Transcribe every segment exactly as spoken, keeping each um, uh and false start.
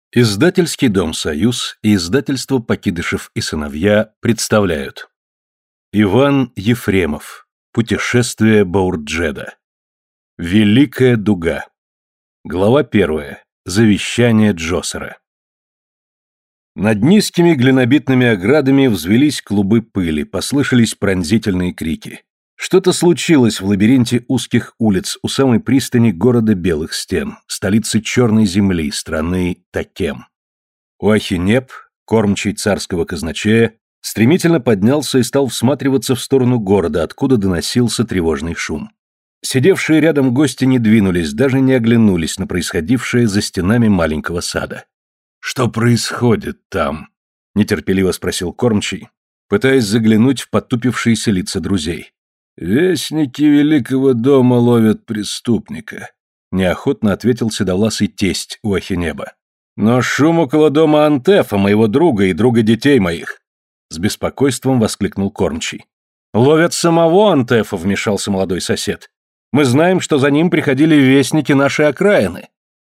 Издательский дом «Союз» и издательство «Покидышев и сыновья» представляют Иван Ефремов. Путешествие Баурджеда. Великая дуга. Глава первая. Завещание Джосера. Над низкими глинобитными оградами взвелись клубы пыли, послышались пронзительные крики. Что-то случилось в лабиринте узких улиц у самой пристани города Белых Стен, столицы Черной земли, страны Такем. Уахинеб, кормчий царского казначея, стремительно поднялся и стал всматриваться в сторону города, откуда доносился тревожный шум. Сидевшие рядом гости не двинулись, даже не оглянулись на происходившее за стенами маленького сада. «Что происходит там?» — нетерпеливо спросил кормчий, пытаясь заглянуть в потупившиеся лица друзей. «Вестники Великого дома ловят преступника», — неохотно ответил седовласый тесть Уахинеба. «Но шум около дома Антефа, моего друга и друга детей моих!» С беспокойством воскликнул кормчий. «Ловят самого Антефа», — вмешался молодой сосед. «Мы знаем, что за ним приходили вестники нашей окраины».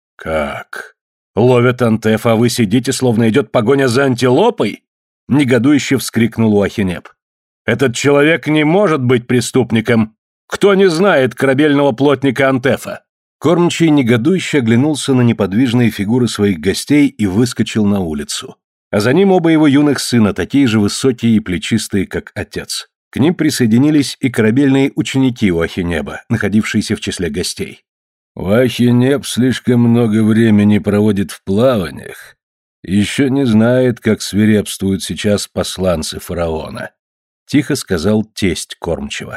«Как? Ловят Антефа, а вы сидите, словно идет погоня за антилопой?» — негодующе вскрикнул Уахинеб. «Этот человек не может быть преступником! Кто не знает корабельного плотника Антефа?» Кормчий негодующе оглянулся на неподвижные фигуры своих гостей и выскочил на улицу. А за ним оба его юных сына, такие же высокие и плечистые, как отец. К ним присоединились и корабельные ученики Уахинеба, находившиеся в числе гостей. «Уахинеб слишком много времени проводит в плаваниях, еще не знает, как свирепствуют сейчас посланцы фараона», — тихо сказал тесть кормчего.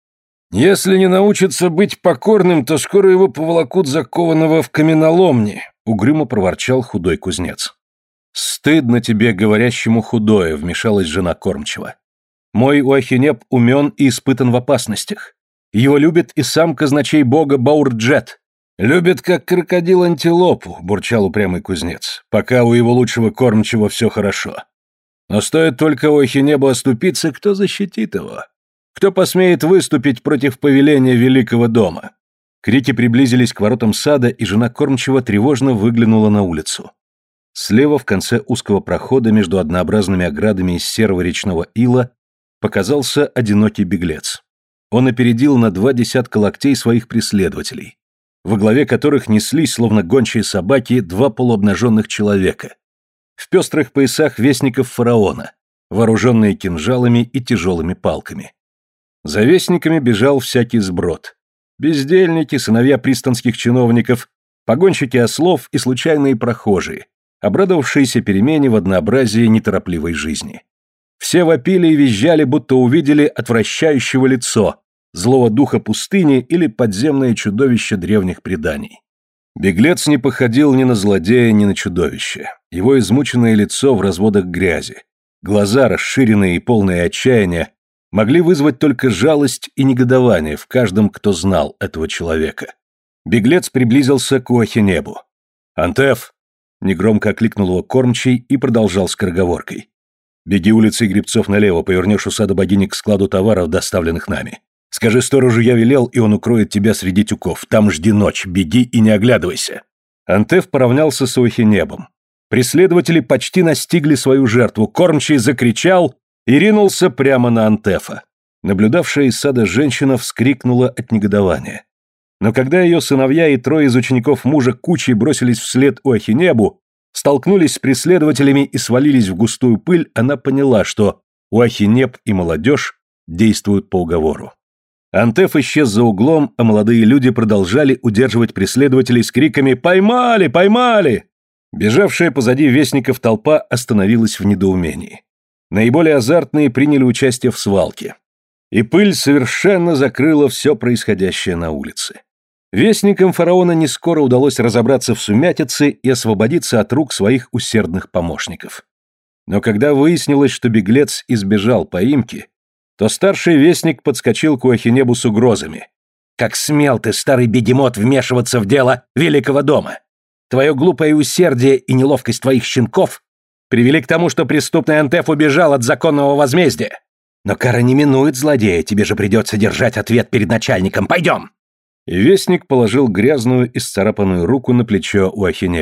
«Если не научится быть покорным, то скоро его поволокут закованного в каменоломни», — угрюмо проворчал худой кузнец. «Стыдно тебе, говорящему худое», — вмешалась жена кормчего. «Мой Уахинеб умен и испытан в опасностях. Его любит и сам казначей бога Баурджед». «Любит, как крокодил, антилопу», — бурчал упрямый кузнец, «пока у его лучшего кормчего все хорошо. Но стоит только Уахинебу оступиться, кто защитит его? Кто посмеет выступить против повеления Великого дома?» Крики приблизились к воротам сада, и жена кормчего тревожно выглянула на улицу. Слева, в конце узкого прохода между однообразными оградами из серого речного ила, показался одинокий беглец. Он опередил на два десятка локтей своих преследователей, во главе которых неслись, словно гончие собаки, два полуобнаженных человека, в пестрых поясах вестников фараона, вооруженные кинжалами и тяжелыми палками. За вестниками бежал всякий сброд. Бездельники, сыновья пристанских чиновников, погонщики ослов и случайные прохожие, обрадовавшиеся перемене в однообразии неторопливой жизни. Все вопили и визжали, будто увидели отвращающего лицо, злого духа пустыни или подземное чудовище древних преданий. Беглец не походил ни на злодея, ни на чудовище. Его измученное лицо в разводах грязи, глаза, расширенные и полные отчаяния, могли вызвать только жалость и негодование в каждом, кто знал этого человека. Беглец приблизился к Уахинебу. «Антеф!» — негромко окликнул его кормчий и продолжал скороговоркой. «Беги улицей Гребцов налево, повернешь у сада богини к складу товаров, доставленных нами. Скажи сторожу, я велел, и он укроет тебя среди тюков. Там жди ночь, беги и не оглядывайся». Антеф поравнялся с Уахинебом. Преследователи почти настигли свою жертву. Кормчий закричал и ринулся прямо на Антефа. Наблюдавшая из сада женщина вскрикнула от негодования. Но когда ее сыновья и трое из учеников мужа кучей бросились вслед Уахинебу, столкнулись с преследователями и свалились в густую пыль, она поняла, что Уахинеб и молодежь действуют по уговору. Антеф исчез за углом, а молодые люди продолжали удерживать преследователей с криками «Поймали! Поймали!». Бежавшая позади вестников толпа остановилась в недоумении. Наиболее азартные приняли участие в свалке. И пыль совершенно закрыла все происходящее на улице. Вестникам фараона не скоро удалось разобраться в сумятице и освободиться от рук своих усердных помощников. Но когда выяснилось, что беглец избежал поимки, то старший вестник подскочил к Уахинебу с угрозами. «Как смел ты, старый бегемот, вмешиваться в дело Великого дома! Твое глупое усердие и неловкость твоих щенков привели к тому, что преступный Антеф убежал от законного возмездия. Но кара не минует злодея, тебе же придется держать ответ перед начальником. Пойдем!» И вестник положил грязную, исцарапанную руку на плечо Уахинеба.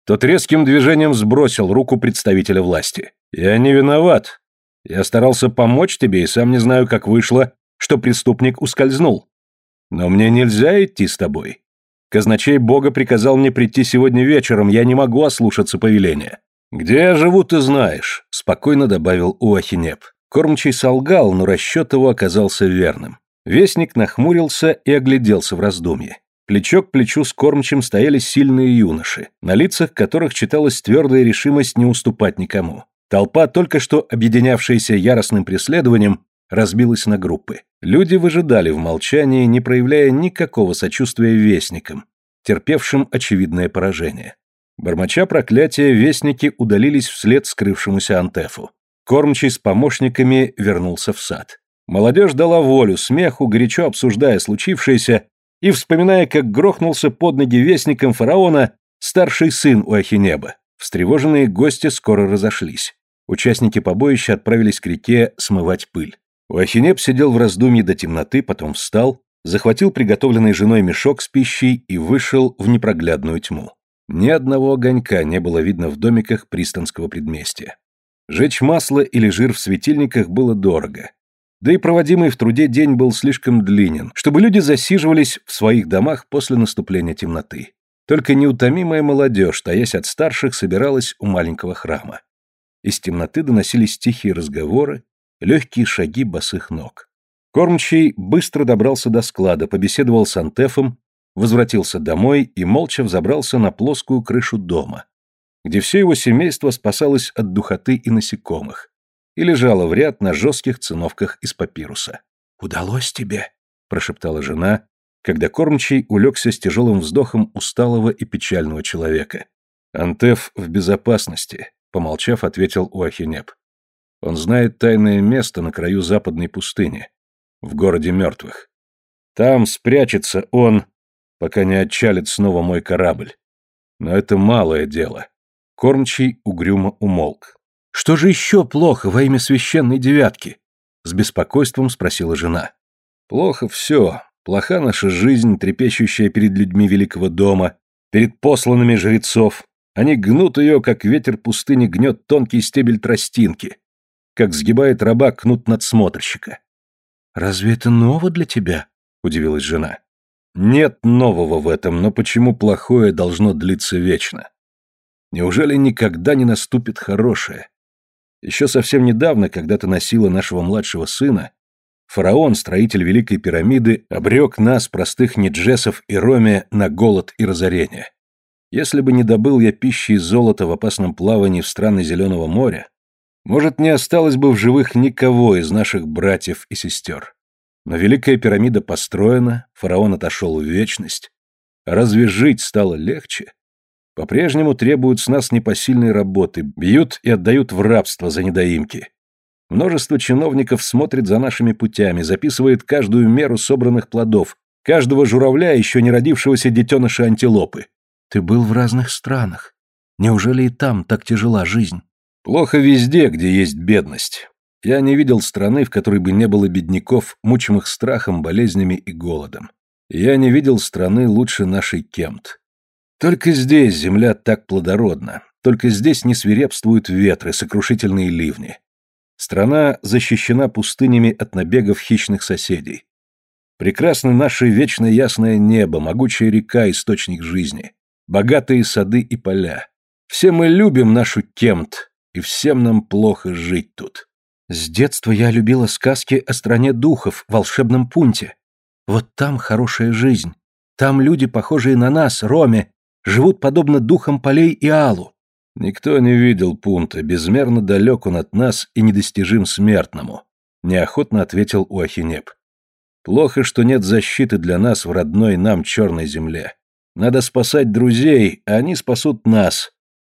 Тот резким движением сбросил руку представителя власти. «Я не виноват. Я старался помочь тебе и сам не знаю, как вышло, что преступник ускользнул. Но мне нельзя идти с тобой. Казначей Бога приказал мне прийти сегодня вечером, я не могу ослушаться повеления. Где я живу, ты знаешь», — спокойно добавил Уахинеб. Кормчий солгал, но расчет его оказался верным. Вестник нахмурился и огляделся в раздумье. Плечо к плечу с кормчим стояли сильные юноши, на лицах которых читалась твердая решимость не уступать никому. Толпа, только что объединявшаяся яростным преследованием, разбилась на группы. Люди выжидали в молчании, не проявляя никакого сочувствия вестникам, терпевшим очевидное поражение. Бормоча проклятия, вестники удалились вслед скрывшемуся Антефу. Кормчий с помощниками вернулся в сад. Молодежь дала волю смеху, горячо обсуждая случившееся и вспоминая, как грохнулся под ноги вестникам фараона старший сын Уахинеба. Встревоженные гости скоро разошлись. Участники побоища отправились к реке смывать пыль. Уахинеб сидел в раздумье до темноты, потом встал, захватил приготовленный женой мешок с пищей и вышел в непроглядную тьму. Ни одного огонька не было видно в домиках пристанского предместья. Жечь масло или жир в светильниках было дорого. Да и проводимый в труде день был слишком длинен, чтобы люди засиживались в своих домах после наступления темноты. Только неутомимая молодежь, таясь от старших, собиралась у маленького храма. Из темноты доносились тихие разговоры, легкие шаги босых ног. Кормчий быстро добрался до склада, побеседовал с Антефом, возвратился домой и молча взобрался на плоскую крышу дома, где все его семейство спасалось от духоты и насекомых, и лежало в ряд на жестких циновках из папируса. «Удалось тебе?» – прошептала жена, когда кормчий улегся с тяжелым вздохом усталого и печального человека. «Антеф в безопасности», – помолчав, ответил Уахинеб. «Он знает тайное место на краю западной пустыни, в городе мертвых. Там спрячется он, пока не отчалит снова мой корабль. Но это малое дело». Кормчий угрюмо умолк. «Что же еще плохо во имя священной девятки?» — с беспокойством спросила жена. «Плохо все. Плоха наша жизнь, трепещущая перед людьми великого дома, перед посланными жрецов. Они гнут ее, как ветер пустыни гнет тонкий стебель тростинки, как сгибает раба кнут надсмотрщика». «Разве это ново для тебя?» — удивилась жена. «Нет нового в этом, но почему плохое должно длиться вечно? Неужели никогда не наступит хорошее? Еще совсем недавно, когда ты носила нашего младшего сына, фараон, строитель Великой пирамиды, обрек нас, простых ниджесов и роме, на голод и разорение. Если бы не добыл я пищи и золота в опасном плавании в страны Зеленого моря, может, не осталось бы в живых никого из наших братьев и сестер. Но Великая пирамида построена, фараон отошел в вечность. Разве жить стало легче? По-прежнему требуют с нас непосильной работы, бьют и отдают в рабство за недоимки. Множество чиновников смотрит за нашими путями, записывает каждую меру собранных плодов, каждого журавля, еще не родившегося детеныша антилопы. Ты был в разных странах. Неужели и там так тяжела жизнь? Плохо везде, где есть бедность. Я не видел страны, в которой бы не было бедняков, мучимых страхом, болезнями и голодом. Я не видел страны лучше нашей Кемт. Только здесь земля так плодородна, только здесь не свирепствуют ветры, сокрушительные ливни. Страна защищена пустынями от набегов хищных соседей. Прекрасно наше вечно ясное небо, могучая река, источник жизни, богатые сады и поля. Все мы любим нашу Кемт, и всем нам плохо жить тут. С детства я любила сказки о стране духов, волшебном пункте. Вот там хорошая жизнь. Там люди, похожие на нас, роме, живут подобно духам полей и алу. Никто не видел пункта, безмерно далек он от нас и недостижим смертному, неохотно ответил Уахинеб. Плохо, что нет защиты для нас в родной нам черной земле. Надо спасать друзей, а они спасут нас.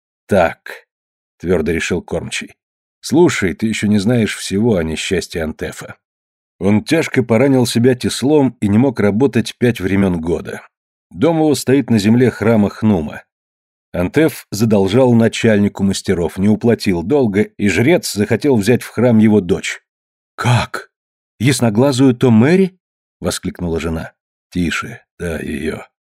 Так, твердо решил кормчий. Слушай, ты еще не знаешь всего о несчастье Антефа. Он тяжко поранил себя теслом и не мог работать пять времен года. Дом его стоит на земле храма Хнума. Антеф задолжал начальнику мастеров, не уплатил долга, и жрец захотел взять в храм его дочь. «Как? Ясноглазую то Мэри?» — воскликнула жена. «Тише, да, ее.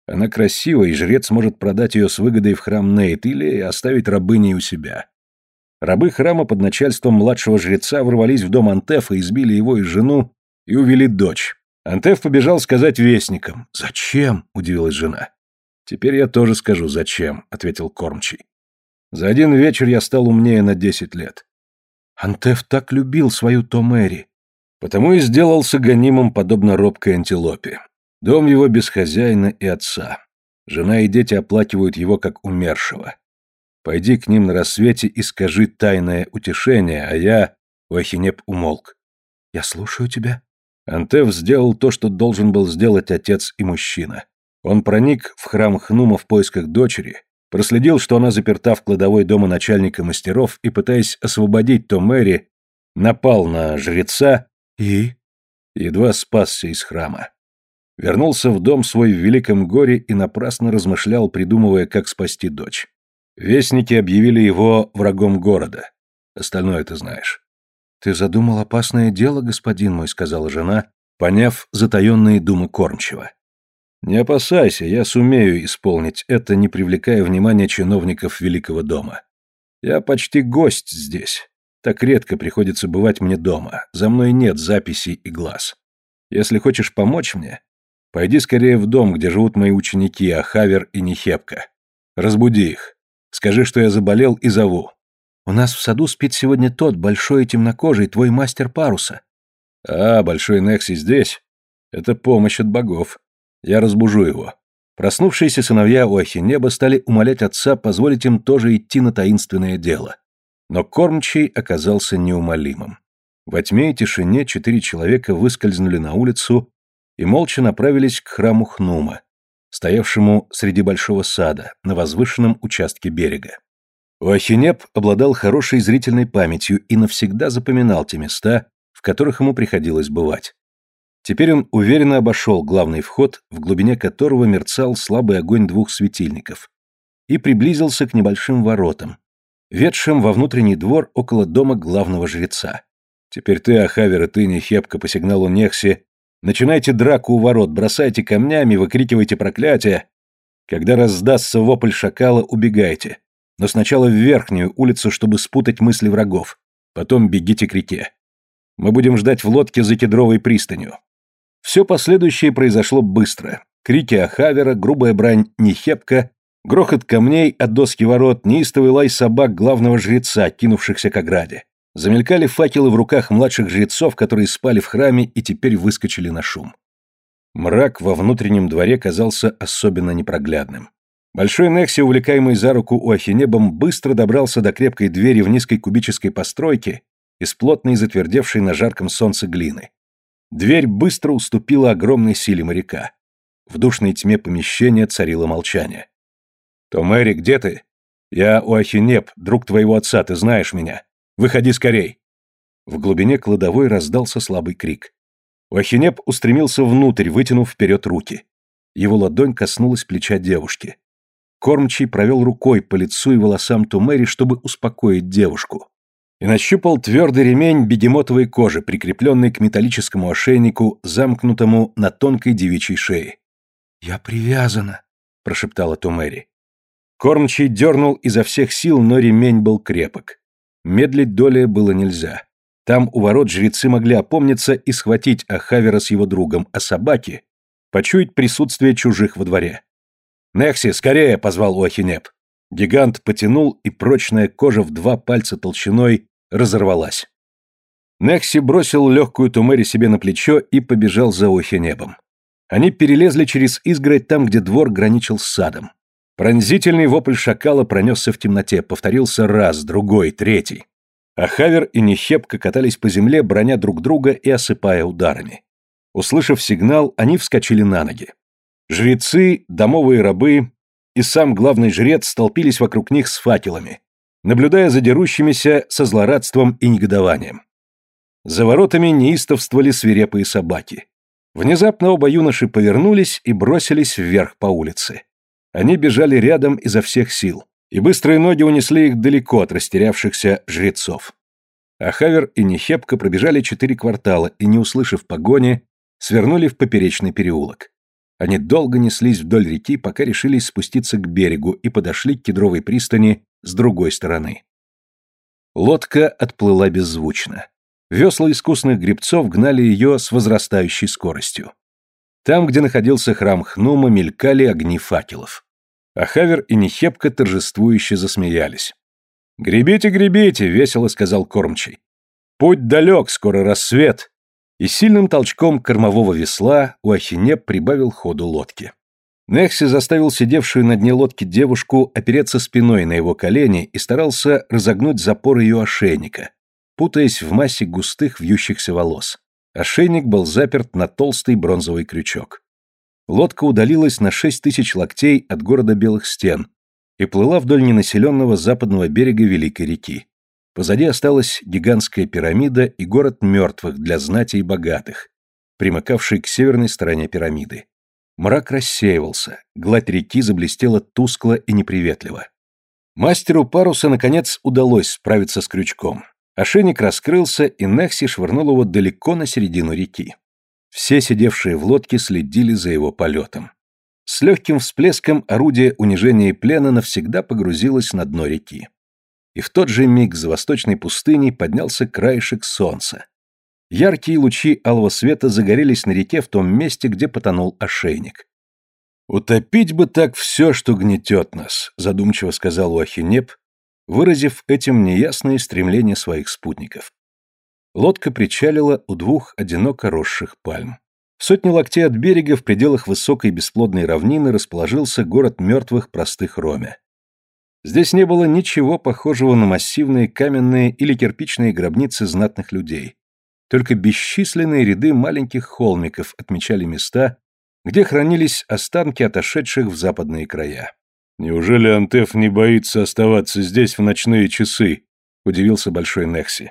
Она красива, и жрец может продать ее с выгодой в храм Нейт или оставить рабыней у себя. Рабы храма под начальством младшего жреца ворвались в дом Антефа, избили его и жену и увели дочь. Антеф побежал сказать вестникам. «Зачем?» – удивилась жена. «Теперь я тоже скажу, зачем», – ответил кормчий. «За один вечер я стал умнее на десять лет». Антеф так любил свою Томери. Потому и сделался гонимым, подобно робкой антилопе. Дом его без хозяина и отца. Жена и дети оплакивают его как умершего. Пойди к ним на рассвете и скажи тайное утешение, а я...» Уахинеп умолк. «Я слушаю тебя». Антеф сделал то, что должен был сделать отец и мужчина. Он проник в храм Хнума в поисках дочери, проследил, что она заперта в кладовой дома начальника мастеров и, пытаясь освободить Томери, напал на жреца и... едва спасся из храма. Вернулся в дом свой в великом горе и напрасно размышлял, придумывая, как спасти дочь. Вестники объявили его врагом города. Остальное ты знаешь. «Ты задумал опасное дело, господин мой», — сказала жена, поняв затаенные думы кормчего. «Не опасайся, я сумею исполнить это, не привлекая внимания чиновников Великого дома. Я почти гость здесь. Так редко приходится бывать мне дома. За мной нет записей и глаз. Если хочешь помочь мне, пойди скорее в дом, где живут мои ученики Ахавер и Нехепка. Разбуди их. Скажи, что я заболел, и зову». «У нас в саду спит сегодня тот, большой и темнокожий, твой мастер паруса». «А, большой Некси здесь? Это помощь от богов. Я разбужу его». Проснувшиеся сыновья Уахинеба стали умолять отца позволить им тоже идти на таинственное дело. Но кормчий оказался неумолимым. Во тьме и тишине четыре человека выскользнули на улицу и молча направились к храму Хнума, стоявшему среди большого сада, на возвышенном участке берега. Уахинеб обладал хорошей зрительной памятью и навсегда запоминал те места, в которых ему приходилось бывать. Теперь он уверенно обошел главный вход, в глубине которого мерцал слабый огонь двух светильников, и приблизился к небольшим воротам, ведшим во внутренний двор около дома главного жреца. «Теперь ты, Ахавер, и ты, Нехепка, по сигналу Нехси, начинайте драку у ворот, бросайте камнями, выкрикивайте проклятия. Когда раздастся вопль шакала, убегайте. Но сначала в верхнюю улицу, чтобы спутать мысли врагов. Потом бегите к реке. Мы будем ждать в лодке за кедровой пристанью». Все последующее произошло быстро. Крики Ахавера, грубая брань Нехепка, грохот камней от доски ворот, неистовый лай собак главного жреца, кинувшихся к ограде. Замелькали факелы в руках младших жрецов, которые спали в храме и теперь выскочили на шум. Мрак во внутреннем дворе казался особенно непроглядным. Большой Некси, увлекаемый за руку Уахинебом, быстро добрался до крепкой двери в низкой кубической постройке из плотной, затвердевшей на жарком солнце глины. Дверь быстро уступила огромной силе моряка. В душной тьме помещения царило молчание. «Томери, где ты? Я Уахинеб, друг твоего отца, ты знаешь меня. Выходи скорей!» В глубине кладовой раздался слабый крик. Уахинеб устремился внутрь, вытянув вперед руки. Его ладонь коснулась плеча девушки. Кормчий провел рукой по лицу и волосам Томери, чтобы успокоить девушку, и нащупал твердый ремень бегемотовой кожи, прикрепленный к металлическому ошейнику, замкнутому на тонкой девичьей шее. «Я привязана», — прошептала Томери. Кормчий дернул изо всех сил, но ремень был крепок. Медлить долее было нельзя. Там у ворот жрецы могли опомниться и схватить Ахавера с его другом, а собаки — почуять присутствие чужих во дворе. «Некси, скорее!» — позвал Уахинеб. Гигант потянул, и прочная кожа в два пальца толщиной разорвалась. Некси бросил легкую Томери себе на плечо и побежал за Уахинебом. Они перелезли через изгородь там, где двор граничил с садом. Пронзительный вопль шакала пронесся в темноте, повторился раз, другой, третий. Ахавер и Нехепка катались по земле, броня друг друга и осыпая ударами. Услышав сигнал, они вскочили на ноги. Жрецы, домовые рабы и сам главный жрец столпились вокруг них с факелами, наблюдая за дерущимися со злорадством и негодованием. За воротами неистовствовали свирепые собаки. Внезапно оба юноши повернулись и бросились вверх по улице. Они бежали рядом изо всех сил, и быстрые ноги унесли их далеко от растерявшихся жрецов. Ахавер и Нехепка пробежали четыре квартала и, не услышав погони, свернули в поперечный переулок. Они долго неслись вдоль реки, пока решились спуститься к берегу и подошли к кедровой пристани с другой стороны. Лодка отплыла беззвучно. Весла искусных гребцов гнали ее с возрастающей скоростью. Там, где находился храм Хнума, мелькали огни факелов. А Хавер и Нехепка торжествующе засмеялись. «Гребите, гребите!» — весело сказал кормчий. «Путь далек, скоро рассвет!» И сильным толчком кормового весла Уахинеб прибавил ходу лодки. Нехси заставил сидевшую на дне лодки девушку опереться спиной на его колени и старался разогнуть запор ее ошейника, путаясь в массе густых вьющихся волос. Ошейник был заперт на толстый бронзовый крючок. Лодка удалилась на шесть тысяч локтей от города Белых Стен и плыла вдоль ненаселенного западного берега Великой реки. Позади осталась гигантская пирамида и город мертвых для знати и богатых, примыкавший к северной стороне пирамиды. Мрак рассеивался, гладь реки заблестела тускло и неприветливо. Мастеру паруса, наконец, удалось справиться с крючком. Ошейник раскрылся, и Нехси швырнул его далеко на середину реки. Все сидевшие в лодке следили за его полетом. С легким всплеском орудие унижения и плена навсегда погрузилось на дно реки. И в тот же миг за восточной пустыней поднялся краешек солнца. Яркие лучи алого света загорелись на реке в том месте, где потонул ошейник. «Утопить бы так все, что гнетет нас», — задумчиво сказал Уахинеб, выразив этим неясные стремления своих спутников. Лодка причалила у двух одиноко росших пальм. В сотне локтей от берега в пределах высокой бесплодной равнины расположился город мертвых простых Роме. Здесь не было ничего похожего на массивные каменные или кирпичные гробницы знатных людей. Только бесчисленные ряды маленьких холмиков отмечали места, где хранились останки отошедших в западные края. «Неужели Антеф не боится оставаться здесь в ночные часы?» — удивился Большой Нехси.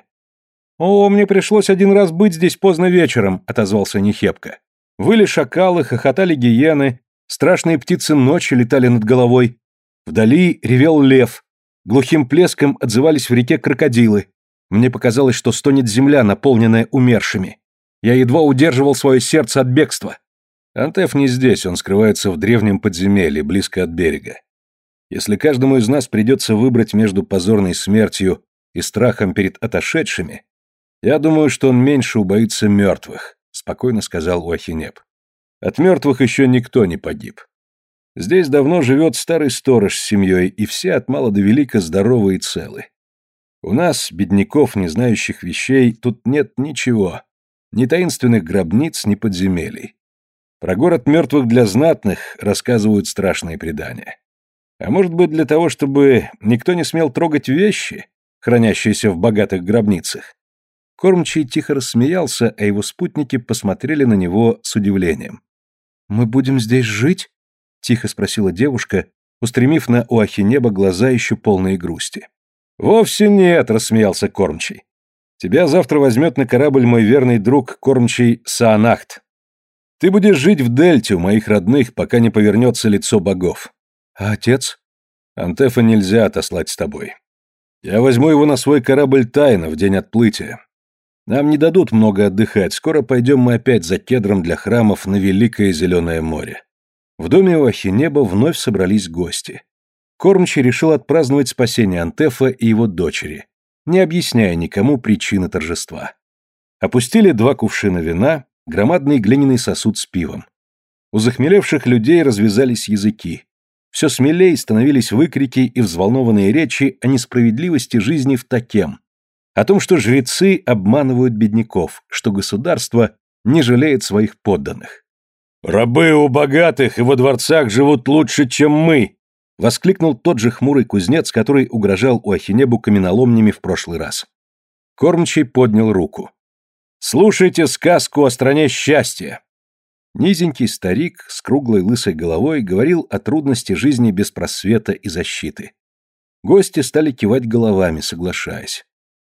«О, мне пришлось один раз быть здесь поздно вечером», — отозвался Нехепка. «Выли шакалы, хохотали гиены, страшные птицы ночи летали над головой. Вдали ревел лев, глухим плеском отзывались в реке крокодилы. Мне показалось, что стонет земля, наполненная умершими. Я едва удерживал свое сердце от бегства. Антеф не здесь, он скрывается в древнем подземелье, близко от берега. Если каждому из нас придется выбрать между позорной смертью и страхом перед отошедшими, я думаю, что он меньше убоится мертвых», — спокойно сказал Уахинеб. «От мертвых еще никто не погиб. Здесь давно живет старый сторож с семьей, и все от мала до велика здоровы и целы. У нас, бедняков, не знающих вещей, тут нет ничего, ни таинственных гробниц, ни подземелий. Про город мертвых для знатных рассказывают страшные предания. А может быть, для того, чтобы никто не смел трогать вещи, хранящиеся в богатых гробницах?» Кормчий тихо рассмеялся, а его спутники посмотрели на него с удивлением. «Мы будем здесь жить?» — тихо спросила девушка, устремив на Уахинеба глаза еще полные грусти. «Вовсе нет», — рассмеялся Кормчий. «Тебя завтра возьмет на корабль мой верный друг Кормчий Саанахт. Ты будешь жить в Дельте у моих родных, пока не повернется лицо богов. А отец? Антефа нельзя отослать с тобой. Я возьму его на свой корабль тайно в день отплытия. Нам не дадут много отдыхать, скоро пойдем мы опять за кедром для храмов на Великое Зеленое море». В доме Уахинеба вновь собрались гости. Кормчий решил отпраздновать спасение Антефа и его дочери, не объясняя никому причины торжества. Опустили два кувшина вина, громадный глиняный сосуд с пивом. У захмелевших людей развязались языки. Все смелей становились выкрики и взволнованные речи о несправедливости жизни в Такем, о том, что жрецы обманывают бедняков, что государство не жалеет своих подданных. «Рабы у богатых и во дворцах живут лучше, чем мы!» — воскликнул тот же хмурый кузнец, который угрожал Уахинебу каменоломнями в прошлый раз. Кормчий поднял руку. «Слушайте сказку о стране счастья!» Низенький старик с круглой лысой головой говорил о трудности жизни без просвета и защиты. Гости стали кивать головами, соглашаясь.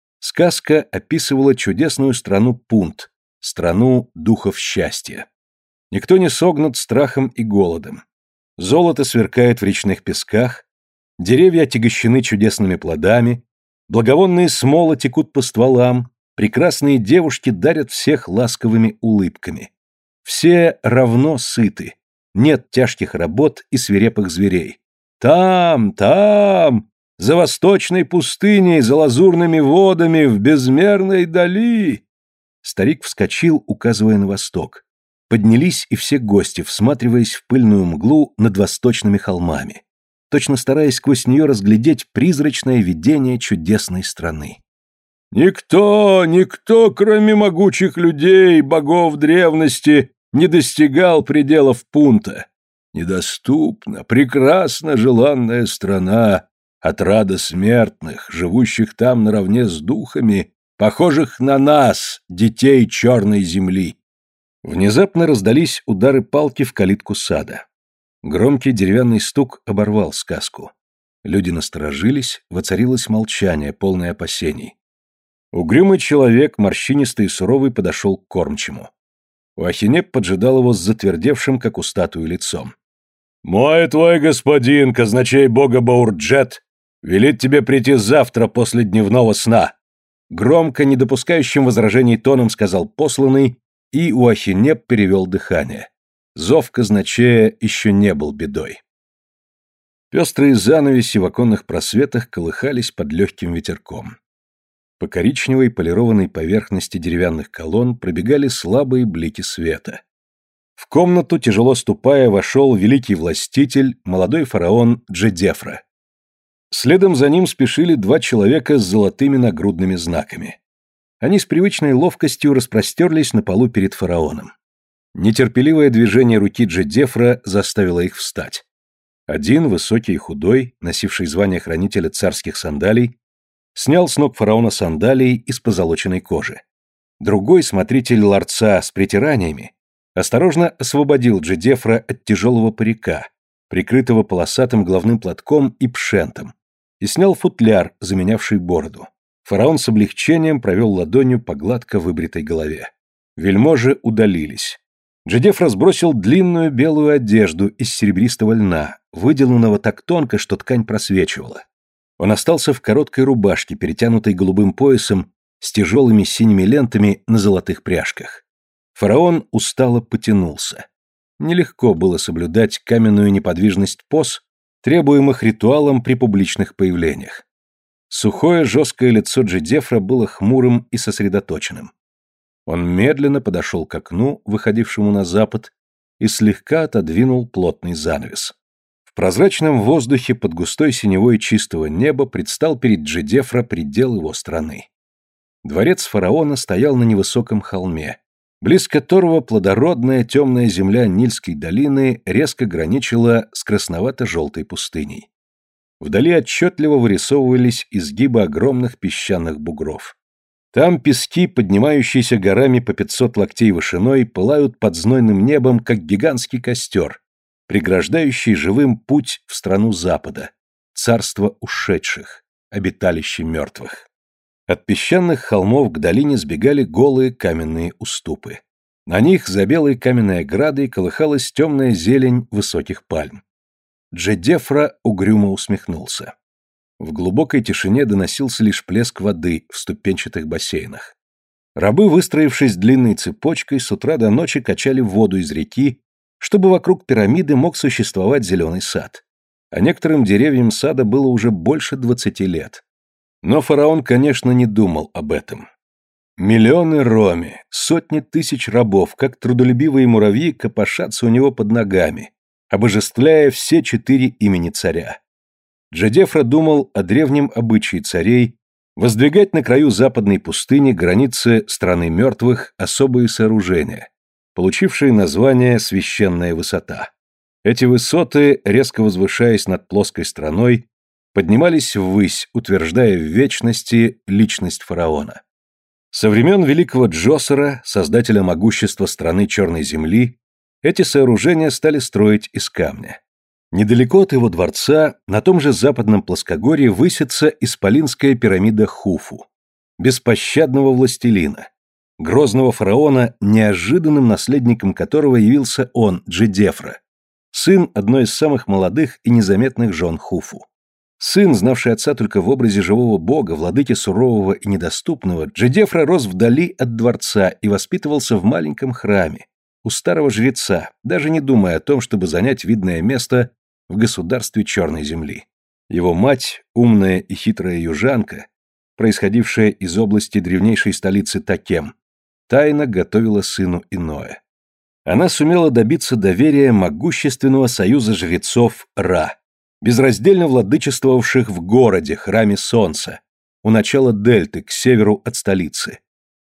Сказка описывала чудесную страну Пунт, страну духов счастья. Никто не согнут страхом и голодом. Золото сверкает в речных песках, деревья отягощены чудесными плодами, благовонные смолы текут по стволам, прекрасные девушки дарят всех ласковыми улыбками. Все равно сыты, нет тяжких работ и свирепых зверей. Там, там, за восточной пустыней, за лазурными водами, в безмерной дали. Старик вскочил, указывая на восток. Поднялись и все гости, всматриваясь в пыльную мглу над восточными холмами, точно стараясь сквозь нее разглядеть призрачное видение чудесной страны. Никто, никто, кроме могучих людей, богов древности, не достигал пределов Пунта. Недоступна, прекрасна желанная страна, отрада смертных, живущих там наравне с духами, похожих на нас, детей черной земли. Внезапно раздались удары палки в калитку сада. Громкий деревянный стук оборвал сказку. Люди насторожились, воцарилось молчание, полное опасений. Угрюмый человек, морщинистый и суровый, подошел к кормчему. Уахинеп поджидал его с затвердевшим, как у статуи, лицом. «Мой твой господин, казначей бога Баурджет, велит тебе прийти завтра после дневного сна!» Громко, не допускающим возражений тоном сказал посланный, и Уахинеп перевел дыхание. Зов казначея еще не был бедой. Пестрые занавеси в оконных просветах колыхались под легким ветерком. По коричневой полированной поверхности деревянных колонн пробегали слабые блики света. В комнату, тяжело ступая, вошел великий властитель, молодой фараон Джедефра. Следом за ним спешили два человека с золотыми нагрудными знаками. Они с привычной ловкостью распростерлись на полу перед фараоном. Нетерпеливое движение руки Джедефра заставило их встать. Один, высокий и худой, носивший звание хранителя царских сандалий, снял с ног фараона сандалии из позолоченной кожи. Другой, смотритель ларца с притираниями, осторожно освободил Джедефра от тяжелого парика, прикрытого полосатым головным платком и пшентом, и снял футляр, заменявший бороду. Фараон с облегчением провел ладонью по гладко выбритой голове. Вельможи удалились. Джедефра сбросил длинную белую одежду из серебристого льна, выделанного так тонко, что ткань просвечивала. Он остался в короткой рубашке, перетянутой голубым поясом, с тяжелыми синими лентами на золотых пряжках. Фараон устало потянулся. Нелегко было соблюдать каменную неподвижность поз, требуемых ритуалом при публичных появлениях. Сухое жесткое лицо Джедефра было хмурым и сосредоточенным. Он медленно подошел к окну, выходившему на запад, и слегка отодвинул плотный занавес. В прозрачном воздухе под густой синевой чистого неба предстал перед Джедефра предел его страны. Дворец фараона стоял на невысоком холме, близ которого плодородная темная земля Нильской долины резко граничила с красновато-желтой пустыней. Вдали отчетливо вырисовывались изгибы огромных песчаных бугров. Там пески, поднимающиеся горами по пятьсот локтей вышиной, пылают под знойным небом, как гигантский костер, преграждающий живым путь в страну Запада, царство ушедших, обиталище мертвых. От песчаных холмов к долине сбегали голые каменные уступы. На них за белой каменной оградой колыхалась темная зелень высоких пальм. Джедефра угрюмо усмехнулся. В глубокой тишине доносился лишь плеск воды в ступенчатых бассейнах. Рабы, выстроившись длинной цепочкой, с утра до ночи качали воду из реки, чтобы вокруг пирамиды мог существовать зеленый сад. А некоторым деревьям сада было уже больше двадцати лет. Но фараон, конечно, не думал об этом. Миллионы роми, сотни тысяч рабов, как трудолюбивые муравьи, копошатся у него под ногами, обожествляя все четыре имени царя. Джедефра думал о древнем обычае царей воздвигать на краю западной пустыни границы страны мертвых особые сооружения, получившие название «Священная высота». Эти высоты, резко возвышаясь над плоской страной, поднимались ввысь, утверждая в вечности личность фараона. Со времен великого Джосера, создателя могущества страны Черной земли, эти сооружения стали строить из камня. Недалеко от его дворца, на том же западном плоскогорье, высится исполинская пирамида Хуфу, беспощадного властелина, грозного фараона, неожиданным наследником которого явился он, Джедефра, сын одной из самых молодых и незаметных жен Хуфу. Сын, знавший отца только в образе живого бога, владыки сурового и недоступного, Джедефра рос вдали от дворца и воспитывался в маленьком храме, у старого жреца, даже не думая о том, чтобы занять видное место в государстве Черной земли. Его мать, умная и хитрая южанка, происходившая из области древнейшей столицы Такем, тайно готовила сыну иное. Она сумела добиться доверия могущественного союза жрецов Ра, безраздельно владычествовавших в городе, храме Солнца, у начала дельты, к северу от столицы.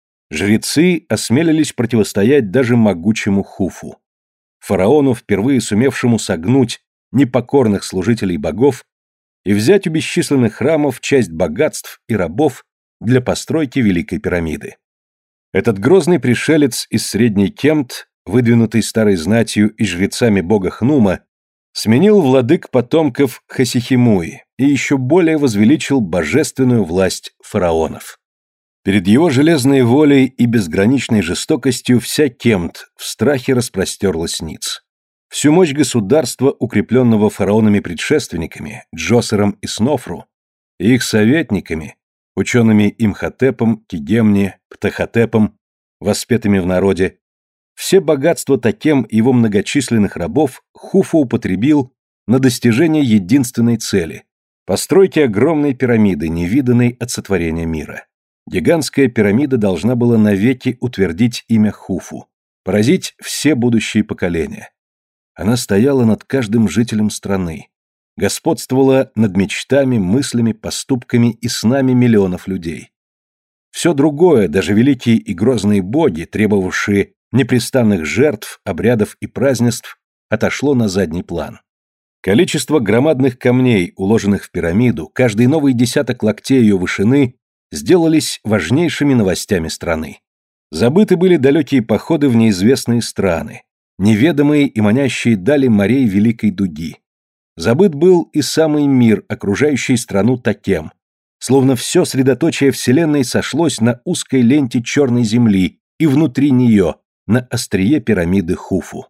Жрецы осмелились противостоять даже могучему Хуфу, фараону, впервые сумевшему согнуть непокорных служителей богов и взять у бесчисленных храмов часть богатств и рабов для постройки Великой пирамиды. Этот грозный пришелец из Средней Кемт, выдвинутый старой знатью и жрецами бога Хнума, сменил владык потомков Хасихимуи и еще более возвеличил божественную власть фараонов. Перед его железной волей и безграничной жестокостью вся Кемт в страхе распростерлась ниц. Всю мощь государства, укрепленного фараонами-предшественниками, Джосером и Снофру, и их советниками, учеными Имхотепом, Кигемни, Птахотепом, воспетыми в народе, все богатства Такем и его многочисленных рабов Хуфу употребил на достижение единственной цели – постройки огромной пирамиды, невиданной от сотворения мира. Гигантская пирамида должна была навеки утвердить имя Хуфу, поразить все будущие поколения. Она стояла над каждым жителем страны, господствовала над мечтами, мыслями, поступками и снами миллионов людей. Все другое, даже великие и грозные боги, требовавшие непрестанных жертв, обрядов и празднеств, отошло на задний план. Количество громадных камней, уложенных в пирамиду, каждый новый десяток локтей ее вышины сделались важнейшими новостями страны. Забыты были далекие походы в неизвестные страны, неведомые и манящие дали морей Великой Дуги. Забыт был и самый мир, окружающий страну Такем, словно все средоточие Вселенной сошлось на узкой ленте черной земли и внутри нее, на острие пирамиды Хуфу.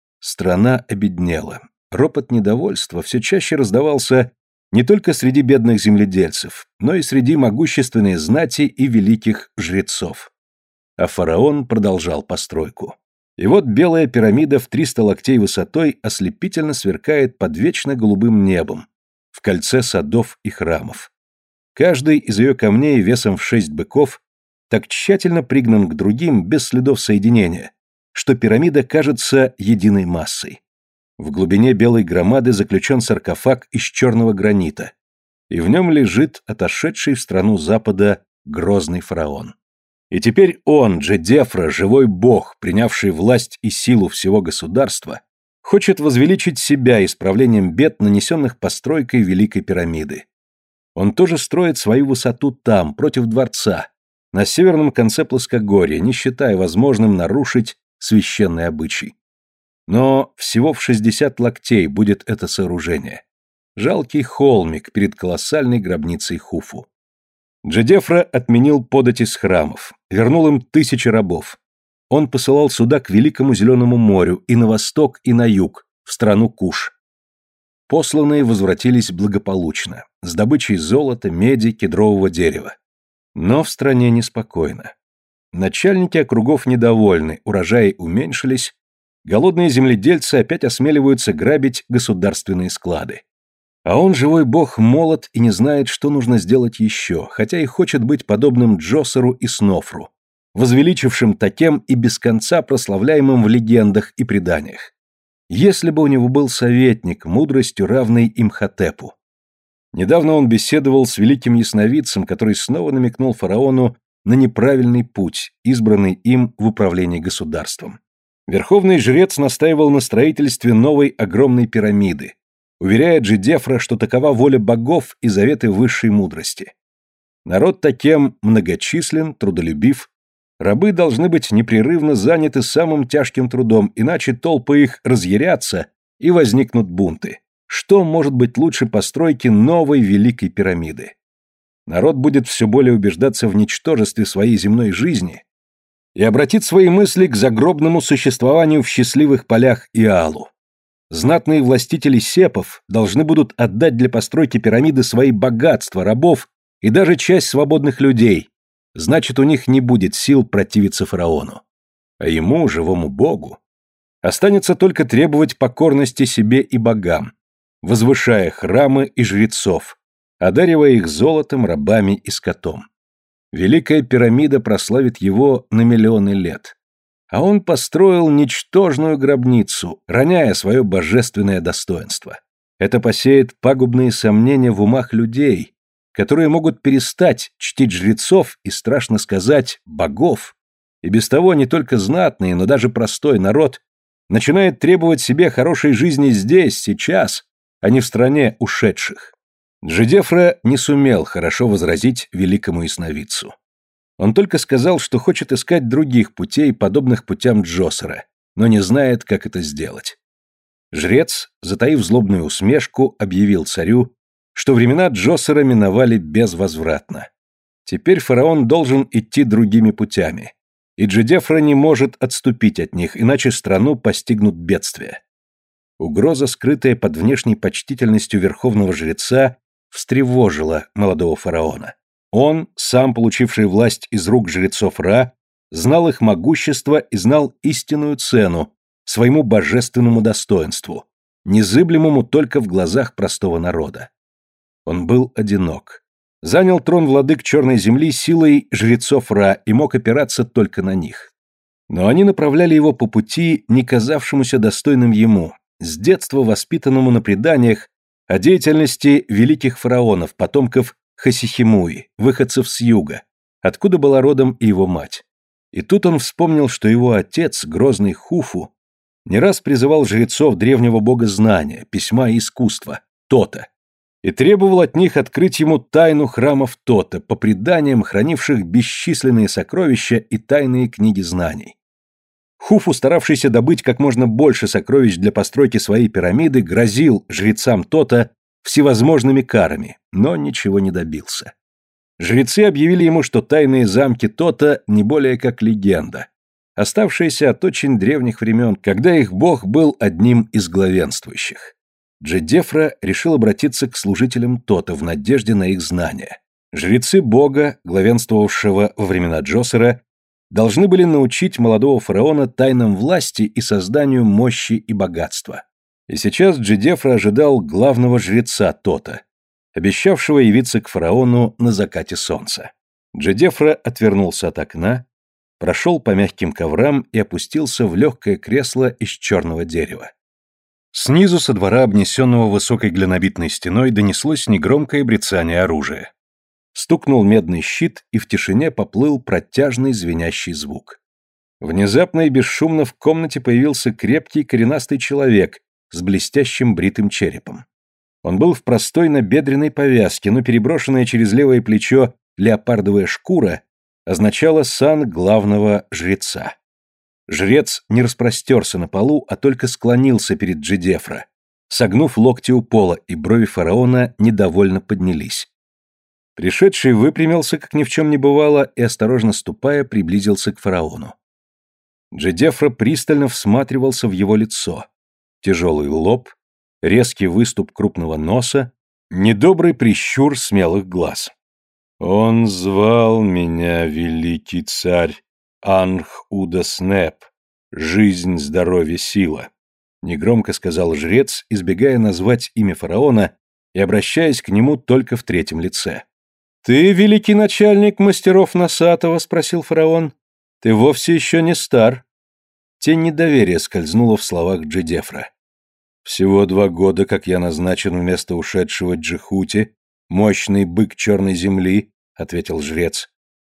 Страна обеднела. Ропот недовольства все чаще раздавался не только среди бедных земледельцев, но и среди могущественной знати и великих жрецов. А фараон продолжал постройку. И вот белая пирамида в триста локтей высотой ослепительно сверкает под вечно голубым небом, в кольце садов и храмов. Каждый из ее камней весом в шесть быков так тщательно пригнан к другим без следов соединения, что пирамида кажется единой массой. В глубине белой громады заключен саркофаг из черного гранита, и в нем лежит отошедший в страну Запада грозный фараон. И теперь он, Джедефра, живой бог, принявший власть и силу всего государства, хочет возвеличить себя исправлением бед, нанесенных постройкой Великой пирамиды. Он тоже строит свою высоту там, против дворца, на северном конце плоскогорья, не считая возможным нарушить священный обычай. Но всего в шестьдесят локтей будет это сооружение. Жалкий холмик перед колоссальной гробницей Хуфу. Джедефра отменил подати с храмов, вернул им тысячи рабов. Он посылал суда к Великому Зеленому морю и на восток, и на юг, в страну Куш. Посланные возвратились благополучно, с добычей золота, меди, кедрового дерева. Но в стране неспокойно. Начальники округов недовольны, урожаи уменьшились, голодные земледельцы опять осмеливаются грабить государственные склады. А он, живой бог, молод и не знает, что нужно сделать еще, хотя и хочет быть подобным Джосеру и Снофру, возвеличившим Такем и без конца прославляемым в легендах и преданиях. Если бы у него был советник, мудростью равный Имхотепу. Недавно он беседовал с великим ясновидцем, который снова намекнул фараону на неправильный путь, избранный им в управлении государством. Верховный жрец настаивал на строительстве новой огромной пирамиды, уверяя Джедефра, что такова воля богов и заветы высшей мудрости. Народ Такем многочислен, трудолюбив, рабы должны быть непрерывно заняты самым тяжким трудом, иначе толпы их разъярятся и возникнут бунты. Что может быть лучше постройки новой великой пирамиды? Народ будет все более убеждаться в ничтожестве своей земной жизни и обратит свои мысли к загробному существованию в счастливых полях Иалу. Знатные властители сепов должны будут отдать для постройки пирамиды свои богатства, рабов и даже часть свободных людей. Значит, у них не будет сил противиться фараону. А ему, живому богу, Останется только требовать покорности себе и богам, возвышая храмы и жрецов, одаривая их золотом, рабами и скотом. Великая пирамида прославит его на миллионы лет. А он построил ничтожную гробницу, роняя свое божественное достоинство. Это посеет пагубные сомнения в умах людей, которые могут перестать чтить жрецов и, страшно сказать, богов. И без того не только знатный, но даже простой народ начинает требовать себе хорошей жизни здесь, сейчас, а не в стране ушедших. Джидефра не сумел хорошо возразить великому ясновидцу. Он только сказал, что хочет искать других путей, подобных путям Джосера, но не знает, как это сделать. Жрец, затаив злобную усмешку, объявил царю, что времена Джосера миновали безвозвратно. Теперь фараон должен идти другими путями, и Джидефра не может отступить от них, иначе страну постигнут бедствия. Угроза, скрытая под внешней почтительностью верховного жреца, встревожила молодого фараона. Он, сам получивший власть из рук жрецов Ра, знал их могущество и знал истинную цену своему божественному достоинству, незыблемому только в глазах простого народа. Он был одинок. Занял трон владык Черной земли силой жрецов Ра и мог опираться только на них. Но они направляли его по пути, не казавшемуся достойным ему, с детства воспитанному на преданиях о деятельности великих фараонов, потомков Хасихемуи, выходцев с юга, откуда была родом и его мать. И тут он вспомнил, что его отец, грозный Хуфу, не раз призывал жрецов древнего бога знания, письма и искусства, Тота, и требовал от них открыть ему тайну храмов Тота, по преданиям хранивших бесчисленные сокровища и тайные книги знаний. Хуфу, старавшийся добыть как можно больше сокровищ для постройки своей пирамиды, грозил жрецам Тота всевозможными карами, но ничего не добился. Жрецы объявили ему, что тайные замки Тота не более как легенда, оставшаяся от очень древних времен, когда их бог был одним из главенствующих. Джидефра решил обратиться к служителям Тота в надежде на их знания. Жрецы бога, главенствовавшего во времена Джосера, должны были научить молодого фараона тайнам власти и созданию мощи и богатства. И сейчас Джидефра ожидал главного жреца Тота, обещавшего явиться к фараону на закате солнца. Джидефра отвернулся от окна, прошел по мягким коврам и опустился в легкое кресло из черного дерева. Снизу со двора, обнесенного высокой глинобитной стеной, донеслось негромкое брецание оружия. Стукнул медный щит, и в тишине поплыл протяжный звенящий звук. Внезапно и бесшумно в комнате появился крепкий коренастый человек с блестящим бритым черепом. Он был в простой набедренной повязке, но переброшенная через левое плечо леопардовая шкура означала сан главного жреца. Жрец не распростерся на полу, а только склонился перед Джидефра, согнув локти у пола, и брови фараона недовольно поднялись. Пришедший выпрямился, как ни в чем не бывало, и, осторожно ступая, приблизился к фараону. Джидефра пристально всматривался в его лицо. Тяжелый лоб, резкий выступ крупного носа, недобрый прищур смелых глаз. «Он звал меня, великий царь Анх-Уда-Снеп, жизнь, здоровье, сила», — негромко сказал жрец, избегая назвать имя фараона и обращаясь к нему только в третьем лице. «Ты, великий начальник мастеров Носатого?» — спросил фараон. «Ты вовсе еще не стар». Тень недоверия скользнула в словах Джидефра. «Всего два года, как я назначен вместо ушедшего Джихути, мощный бык черной земли», — ответил жрец.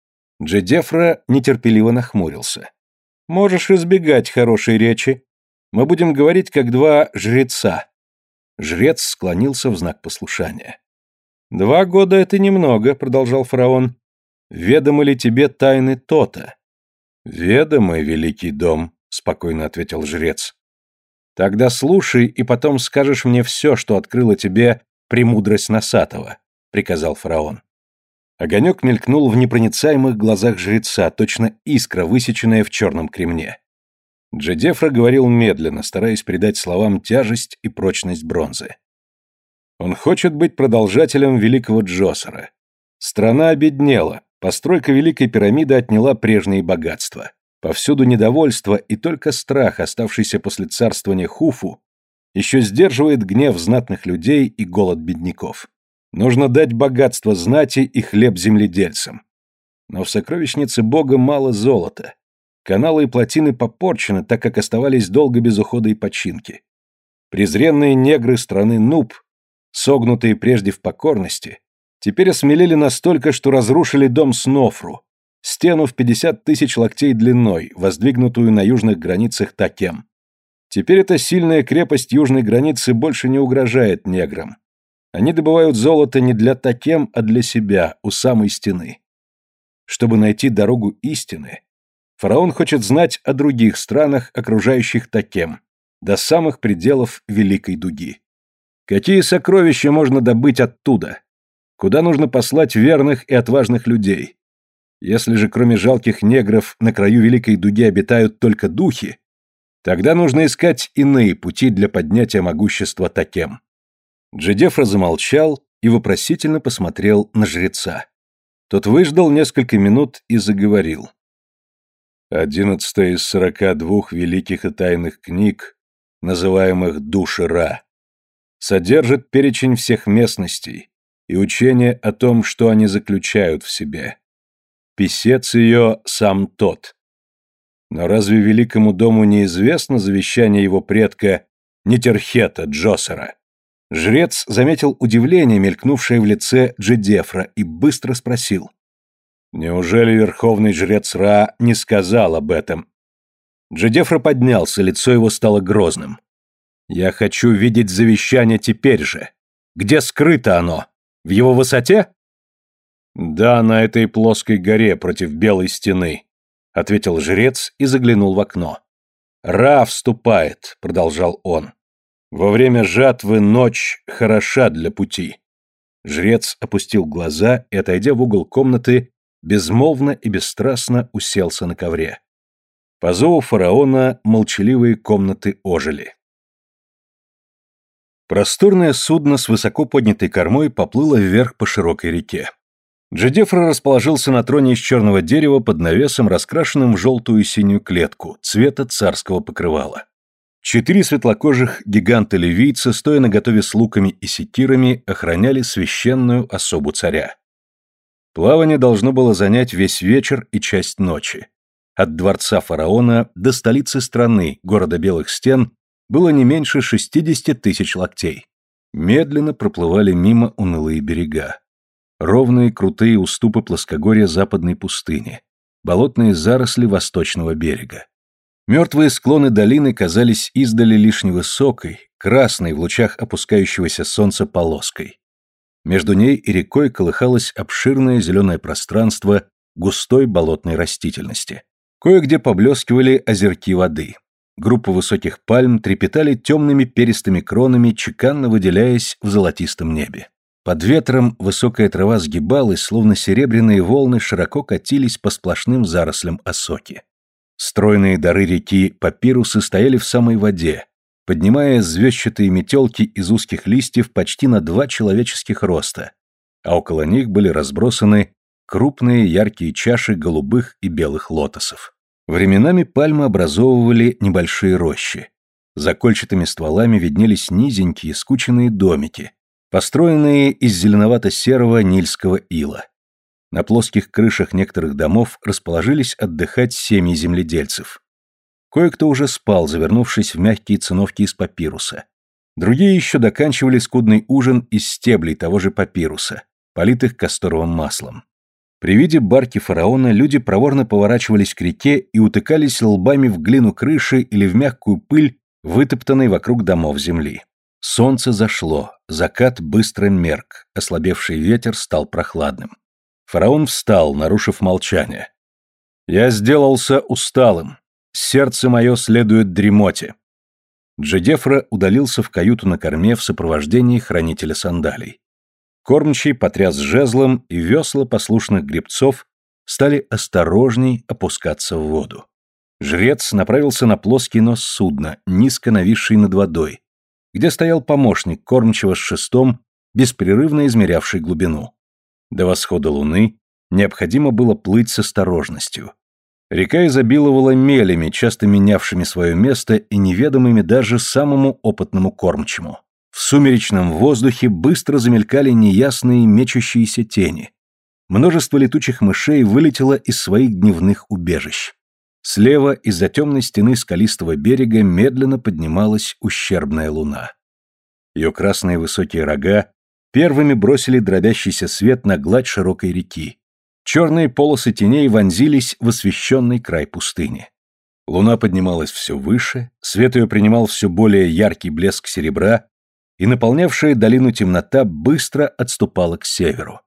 Джидефра нетерпеливо нахмурился. «Можешь избегать хорошей речи. Мы будем говорить, как два жреца». Жрец склонился в знак послушания. «Два года — это немного», — продолжал фараон. «Ведомы ли тебе тайны Тота?» «Ведомы, великий дом», — спокойно ответил жрец. «Тогда слушай, и потом скажешь мне все, что открыла тебе премудрость Носатого», — приказал фараон. Огонек мелькнул в непроницаемых глазах жреца, точно искра, высеченная в черном кремне. Джидефра говорил медленно, стараясь придать словам тяжесть и прочность бронзы. Он хочет быть продолжателем великого Джосера. Страна обеднела, постройка Великой пирамиды отняла прежние богатства. Повсюду недовольство, и только страх, оставшийся после царствования Хуфу, еще сдерживает гнев знатных людей и голод бедняков. Нужно дать богатство знати и хлеб земледельцам. Но в сокровищнице Бога мало золота. Каналы и плотины попорчены, так как оставались долго без ухода и починки. Презренные негры страны Нуб, согнутые прежде в покорности, теперь осмелели настолько, что разрушили дом Снофру, стену в пятьдесят тысяч локтей длиной, воздвигнутую на южных границах Такем. Теперь эта сильная крепость южной границы больше не угрожает неграм. Они добывают золото не для Такем, а для себя, у самой стены. Чтобы найти дорогу истины, фараон хочет знать о других странах, окружающих Такем, до самых пределов Великой Дуги. Какие сокровища можно добыть оттуда? Куда нужно послать верных и отважных людей? Если же кроме жалких негров на краю Великой Дуги обитают только духи, тогда нужно искать иные пути для поднятия могущества Такем. Джедефра замолчал и вопросительно посмотрел на жреца. Тот выждал несколько минут и заговорил. Одиннадцатая из сорока двух великих и тайных книг, называемых «Души Ра», содержит перечень всех местностей и учение о том, что они заключают в себе. Писец ее сам тот. Но разве великому дому неизвестно завещание его предка Нетерхета Джосера? Жрец заметил удивление, мелькнувшее в лице Джедефра, и быстро спросил. Неужели верховный жрец Ра не сказал об этом? Джедефра поднялся, лицо его стало грозным. Я хочу видеть завещание теперь же. Где скрыто оно? В его высоте? Да, на этой плоской горе против белой стены, ответил жрец и заглянул в окно. Ра вступает, продолжал он. Во время жатвы ночь хороша для пути. Жрец опустил глаза и, отойдя в угол комнаты, безмолвно и бесстрастно уселся на ковре. По зову фараона молчаливые комнаты ожили. Просторное судно с высоко поднятой кормой поплыло вверх по широкой реке. Джедефра расположился на троне из черного дерева под навесом, раскрашенным в желтую и синюю клетку, цвета царского покрывала. Четыре светлокожих гиганта-ливийца, стоя наготове с луками и секирами, охраняли священную особу царя. Плавание должно было занять весь вечер и часть ночи. От дворца фараона до столицы страны, города Белых Стен, было не меньше шестидесяти тысяч локтей. Медленно проплывали мимо унылые берега. Ровные крутые уступы плоскогорья западной пустыни, болотные заросли восточного берега. Мертвые склоны долины казались издали лишь невысокой, красной в лучах опускающегося солнца полоской. Между ней и рекой колыхалось обширное зеленое пространство густой болотной растительности. Кое-где поблескивали озерки воды. Группы высоких пальм трепетали темными перистыми кронами, чеканно выделяясь в золотистом небе. Под ветром высокая трава сгибалась, словно серебряные волны широко катились по сплошным зарослям осоки. Стройные дары реки папирусы стояли в самой воде, поднимая звездчатые метелки из узких листьев почти на два человеческих роста, а около них были разбросаны крупные яркие чаши голубых и белых лотосов. Временами пальмы образовывали небольшие рощи. За кольчатыми стволами виднелись низенькие скученные домики, построенные из зеленовато-серого нильского ила. На плоских крышах некоторых домов расположились отдыхать семьи земледельцев. Кое-кто уже спал, завернувшись в мягкие циновки из папируса. Другие еще доканчивали скудный ужин из стеблей того же папируса, политых касторовым маслом. При виде барки фараона люди проворно поворачивались к реке и утыкались лбами в глину крыши или в мягкую пыль, вытоптанной вокруг домов земли. Солнце зашло, закат быстро мерк, ослабевший ветер стал прохладным. Фараон встал, нарушив молчание. «Я сделался усталым. Сердце мое следует дремоте». Джедефра удалился в каюту на корме в сопровождении хранителя сандалий. Кормчий потряс жезлом, и весла послушных гребцов стали осторожней опускаться в воду. Жрец направился на плоский нос судна, низко нависший над водой, где стоял помощник кормчего с шестом, беспрерывно измерявший глубину. До восхода луны необходимо было плыть с осторожностью. Река изобиловала мелями, часто менявшими свое место и неведомыми даже самому опытному кормчему. В сумеречном воздухе быстро замелькали неясные мечущиеся тени. Множество летучих мышей вылетело из своих дневных убежищ. Слева из-за темной стены скалистого берега медленно поднималась ущербная луна. Ее красные высокие рога первыми бросили дробящийся свет на гладь широкой реки. Черные полосы теней вонзились в освещенный край пустыни. Луна поднималась все выше, свет ее принимал все более яркий блеск серебра, и наполнявшая долину темнота быстро отступала к северу.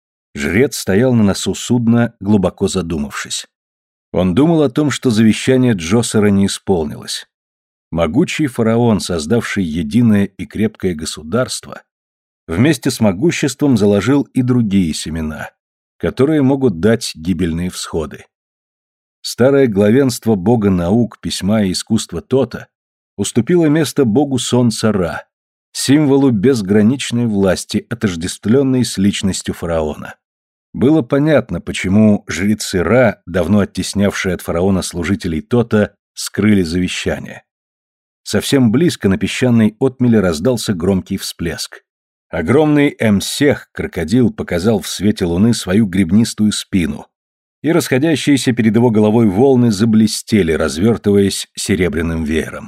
Жрец стоял на носу судна, глубоко задумавшись. Он думал о том, что завещание Джосера не исполнилось. Могучий фараон, создавший единое и крепкое государство, вместе с могуществом заложил и другие семена, которые могут дать гибельные всходы. Старое главенство бога наук, письма и искусства Тота уступило место богу солнца Ра, символу безграничной власти, отождествленной с личностью фараона. Было понятно, почему жрецы Ра, давно оттеснявшие от фараона служителей Тота, скрыли завещание. Совсем близко на песчаной отмеле раздался громкий всплеск. Огромный Эмсех, крокодил, показал в свете луны свою гребнистую спину, и расходящиеся перед его головой волны заблестели, развертываясь серебряным веером.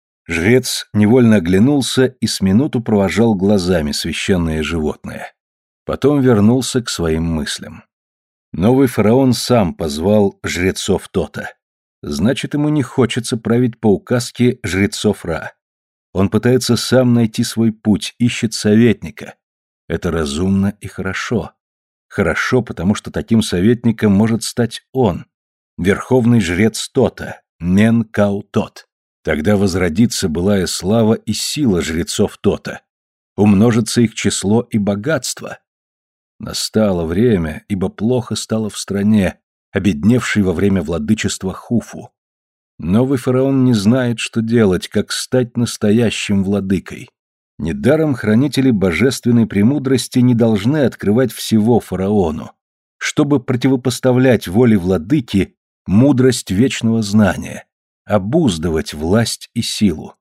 Жрец невольно оглянулся и с минуту провожал глазами священное животное. Потом вернулся к своим мыслям. Новый фараон сам позвал жрецов Тота. Значит, ему не хочется править по указке жрецов Ра. Он пытается сам найти свой путь, ищет советника. Это разумно и хорошо. Хорошо, потому что таким советником может стать он, верховный жрец Тота, Мен-Кау-Тот. Тогда возродится былая слава и сила жрецов Тота. Умножится их число и богатство. Настало время, ибо плохо стало в стране, обедневшей во время владычества Хуфу. Новый фараон не знает, что делать, как стать настоящим владыкой. Недаром хранители божественной премудрости не должны открывать всего фараону, чтобы противопоставлять воле владыки мудрость вечного знания, обуздывать власть и силу.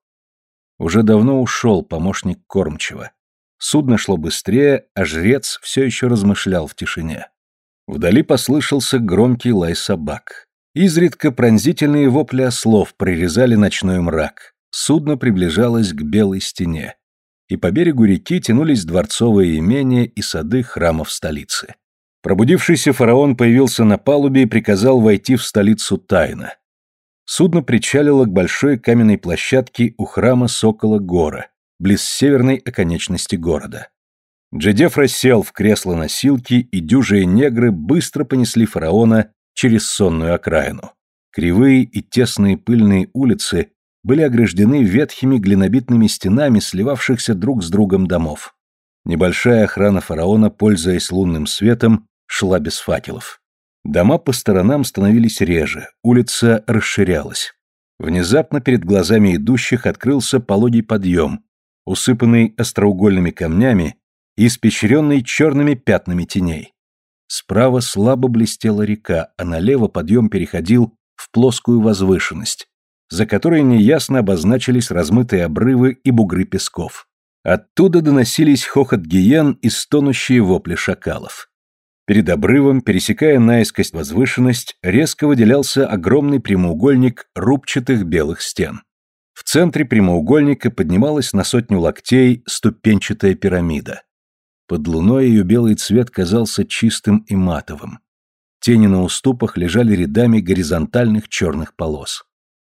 Уже давно ушел помощник кормчего. Судно шло быстрее, а жрец все еще размышлял в тишине. Вдали послышался громкий лай собак. Изредка пронзительные вопли ослов прорезали ночной мрак. Судно приближалось к белой стене. И по берегу реки тянулись дворцовые имения и сады храмов столицы. Пробудившийся фараон появился на палубе и приказал войти в столицу тайно. Судно причалило к большой каменной площадке у храма Сокола Гора, близ северной оконечности города. Джедефра сел в кресло-носилки, и дюжие негры быстро понесли фараона через сонную окраину. Кривые и тесные пыльные улицы были ограждены ветхими глинобитными стенами сливавшихся друг с другом домов. Небольшая охрана фараона, пользуясь лунным светом, шла без факелов. Дома по сторонам становились реже, улица расширялась. Внезапно перед глазами идущих открылся пологий подъем, усыпанный остроугольными камнями и испещренный черными пятнами теней. Справа слабо блестела река, а налево подъем переходил в плоскую возвышенность, за которой неясно обозначились размытые обрывы и бугры песков. Оттуда доносились хохот гиен и стонущие вопли шакалов. Перед обрывом, пересекая наискось возвышенность, резко выделялся огромный прямоугольник рубчатых белых стен. В центре прямоугольника поднималась на сотню локтей ступенчатая пирамида. Под луной ее белый цвет казался чистым и матовым. Тени на уступах лежали рядами горизонтальных черных полос.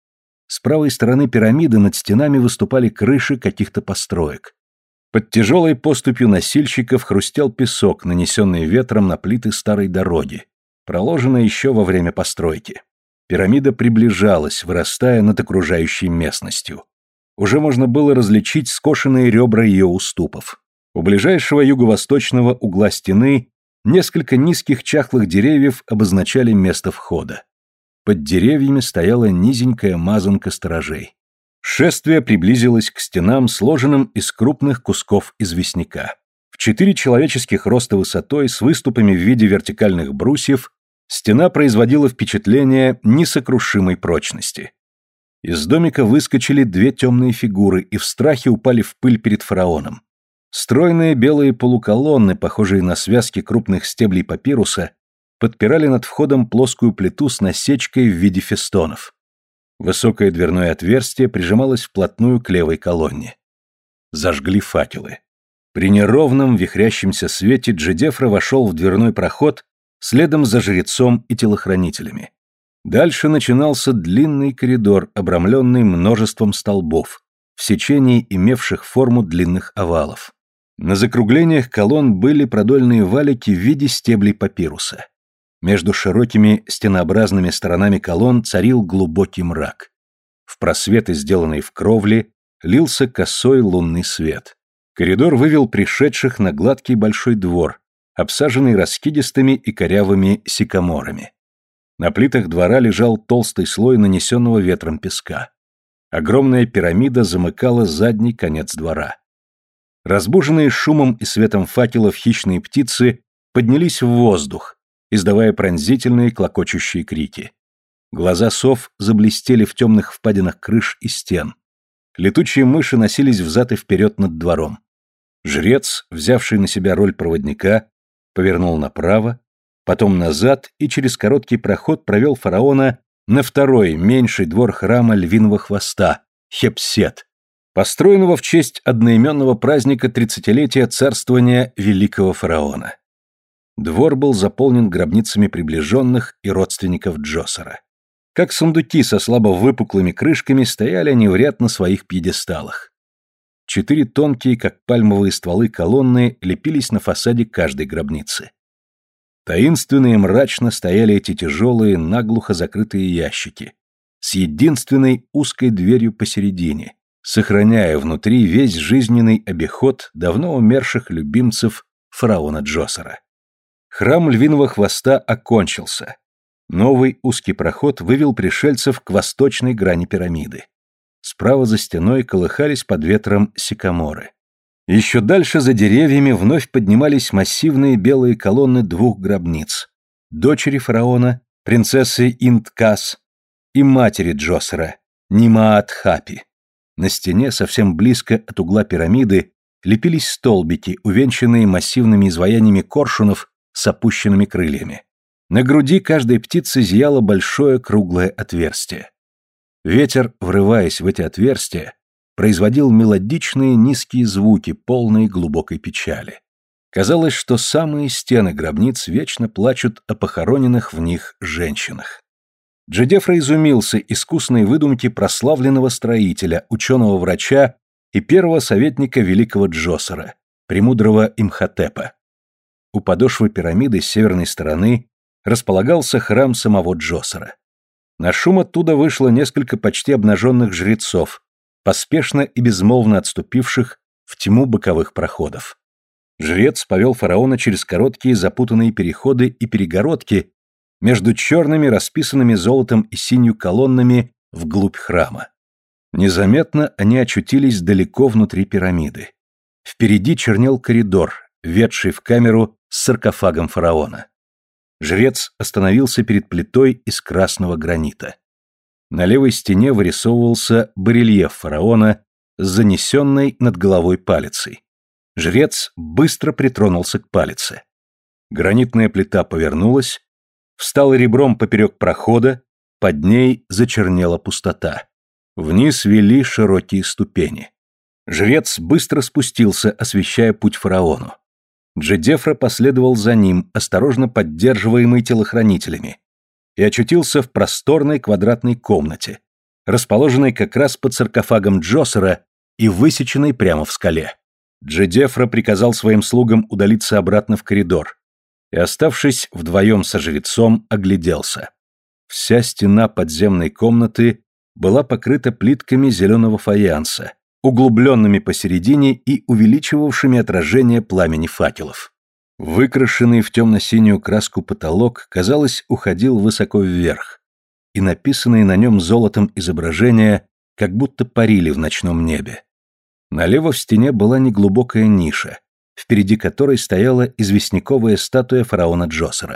С правой стороны пирамиды над стенами выступали крыши каких-то построек. Под тяжелой поступью носильщиков хрустел песок, нанесенный ветром на плиты старой дороги, проложенной еще во время постройки. Пирамида приближалась, вырастая над окружающей местностью. Уже можно было различить скошенные ребра ее уступов. У ближайшего юго-восточного угла стены несколько низких чахлых деревьев обозначали место входа. Под деревьями стояла низенькая мазанка сторожей. Шествие приблизилось к стенам, сложенным из крупных кусков известняка. В четыре человеческих роста высотой, с выступами в виде вертикальных брусьев, Стена производила впечатление несокрушимой прочности. Из домика выскочили две темные фигуры и в страхе упали в пыль перед фараоном. Стройные белые полуколонны, похожие на связки крупных стеблей папируса, подпирали над входом плоскую плиту с насечкой в виде фестонов. Высокое дверное отверстие прижималось вплотную к левой колонне. Зажгли факелы. При неровном вихрящемся свете Джедефра вошел в дверной проход следом за жрецом и телохранителями. Дальше начинался длинный коридор, обрамленный множеством столбов, в сечении имевших форму длинных овалов. На закруглениях колонн были продольные валики в виде стеблей папируса. Между широкими стенообразными сторонами колонн царил глубокий мрак. В просветы, сделанные в кровле, лился косой лунный свет. Коридор вывел пришедших на гладкий большой двор, обсаженный раскидистыми и корявыми сикаморами. На плитах двора лежал толстый слой нанесенного ветром песка. Огромная пирамида замыкала задний конец двора. Разбуженные шумом и светом факелов хищные птицы поднялись в воздух, издавая пронзительные клокочущие крики. Глаза сов заблестели в темных впадинах крыш и стен. Летучие мыши носились взад и вперед над двором. Жрец, взявший на себя роль проводника, повернул направо, потом назад и через короткий проход провел фараона на второй, меньший двор храма Львиного Хвоста, Хепсет, построенного в честь одноименного праздника тридцатилетия царствования великого фараона. Двор был заполнен гробницами приближенных и родственников Джосера. Как сундуки со слабо выпуклыми крышками стояли они в ряд на своих пьедесталах. Четыре тонкие, как пальмовые стволы, колонны лепились на фасаде каждой гробницы. Таинственно и мрачно стояли эти тяжелые, наглухо закрытые ящики, с единственной узкой дверью посередине, сохраняя внутри весь жизненный обиход давно умерших любимцев фараона Джосера. Храм Львиного Хвоста окончился. Новый узкий проход вывел пришельцев к восточной грани пирамиды. Справа за стеной колыхались под ветром сикаморы. Еще дальше за деревьями вновь поднимались массивные белые колонны двух гробниц: дочери фараона, принцессы Инткас, и матери Джосера, Нимаат-Хапи. На стене, совсем близко от угла пирамиды, лепились столбики, увенчанные массивными изваяниями коршунов с опущенными крыльями. На груди каждой птицы зияло большое круглое отверстие. Ветер, врываясь в эти отверстия, производил мелодичные низкие звуки, полные глубокой печали. Казалось, что самые стены гробниц вечно плачут о похороненных в них женщинах. Джедефра изумился искусной выдумке прославленного строителя, ученого-врача и первого советника великого Джосера, премудрого Имхотепа. У подошвы пирамиды с северной стороны располагался храм самого Джосера. На шум оттуда вышло несколько почти обнаженных жрецов, поспешно и безмолвно отступивших в тьму боковых проходов. Жрец повел фараона через короткие запутанные переходы и перегородки между черными, расписанными золотом и синью колоннами вглубь храма. Незаметно они очутились далеко внутри пирамиды. Впереди чернел коридор, ведший в камеру с саркофагом фараона. Жрец остановился перед плитой из красного гранита. На левой стене вырисовывался барельеф фараона с занесенной над головой палицей. Жрец быстро притронулся к палице. Гранитная плита повернулась, встала ребром поперек прохода, под ней зачернела пустота. Вниз вели широкие ступени. Жрец быстро спустился, освещая путь фараону. Джедефра последовал за ним, осторожно поддерживаемый телохранителями, и очутился в просторной квадратной комнате, расположенной как раз под саркофагом Джосера и высеченной прямо в скале. Джедефра приказал своим слугам удалиться обратно в коридор и, оставшись вдвоем со жрецом, огляделся. Вся стена подземной комнаты была покрыта плитками зеленого фаянса, углубленными посередине и увеличивавшими отражение пламени факелов. Выкрашенный в темно-синюю краску потолок, казалось, уходил высоко вверх, и написанные на нем золотом изображения как будто парили в ночном небе. Налево в стене была неглубокая ниша, впереди которой стояла известняковая статуя фараона Джосера.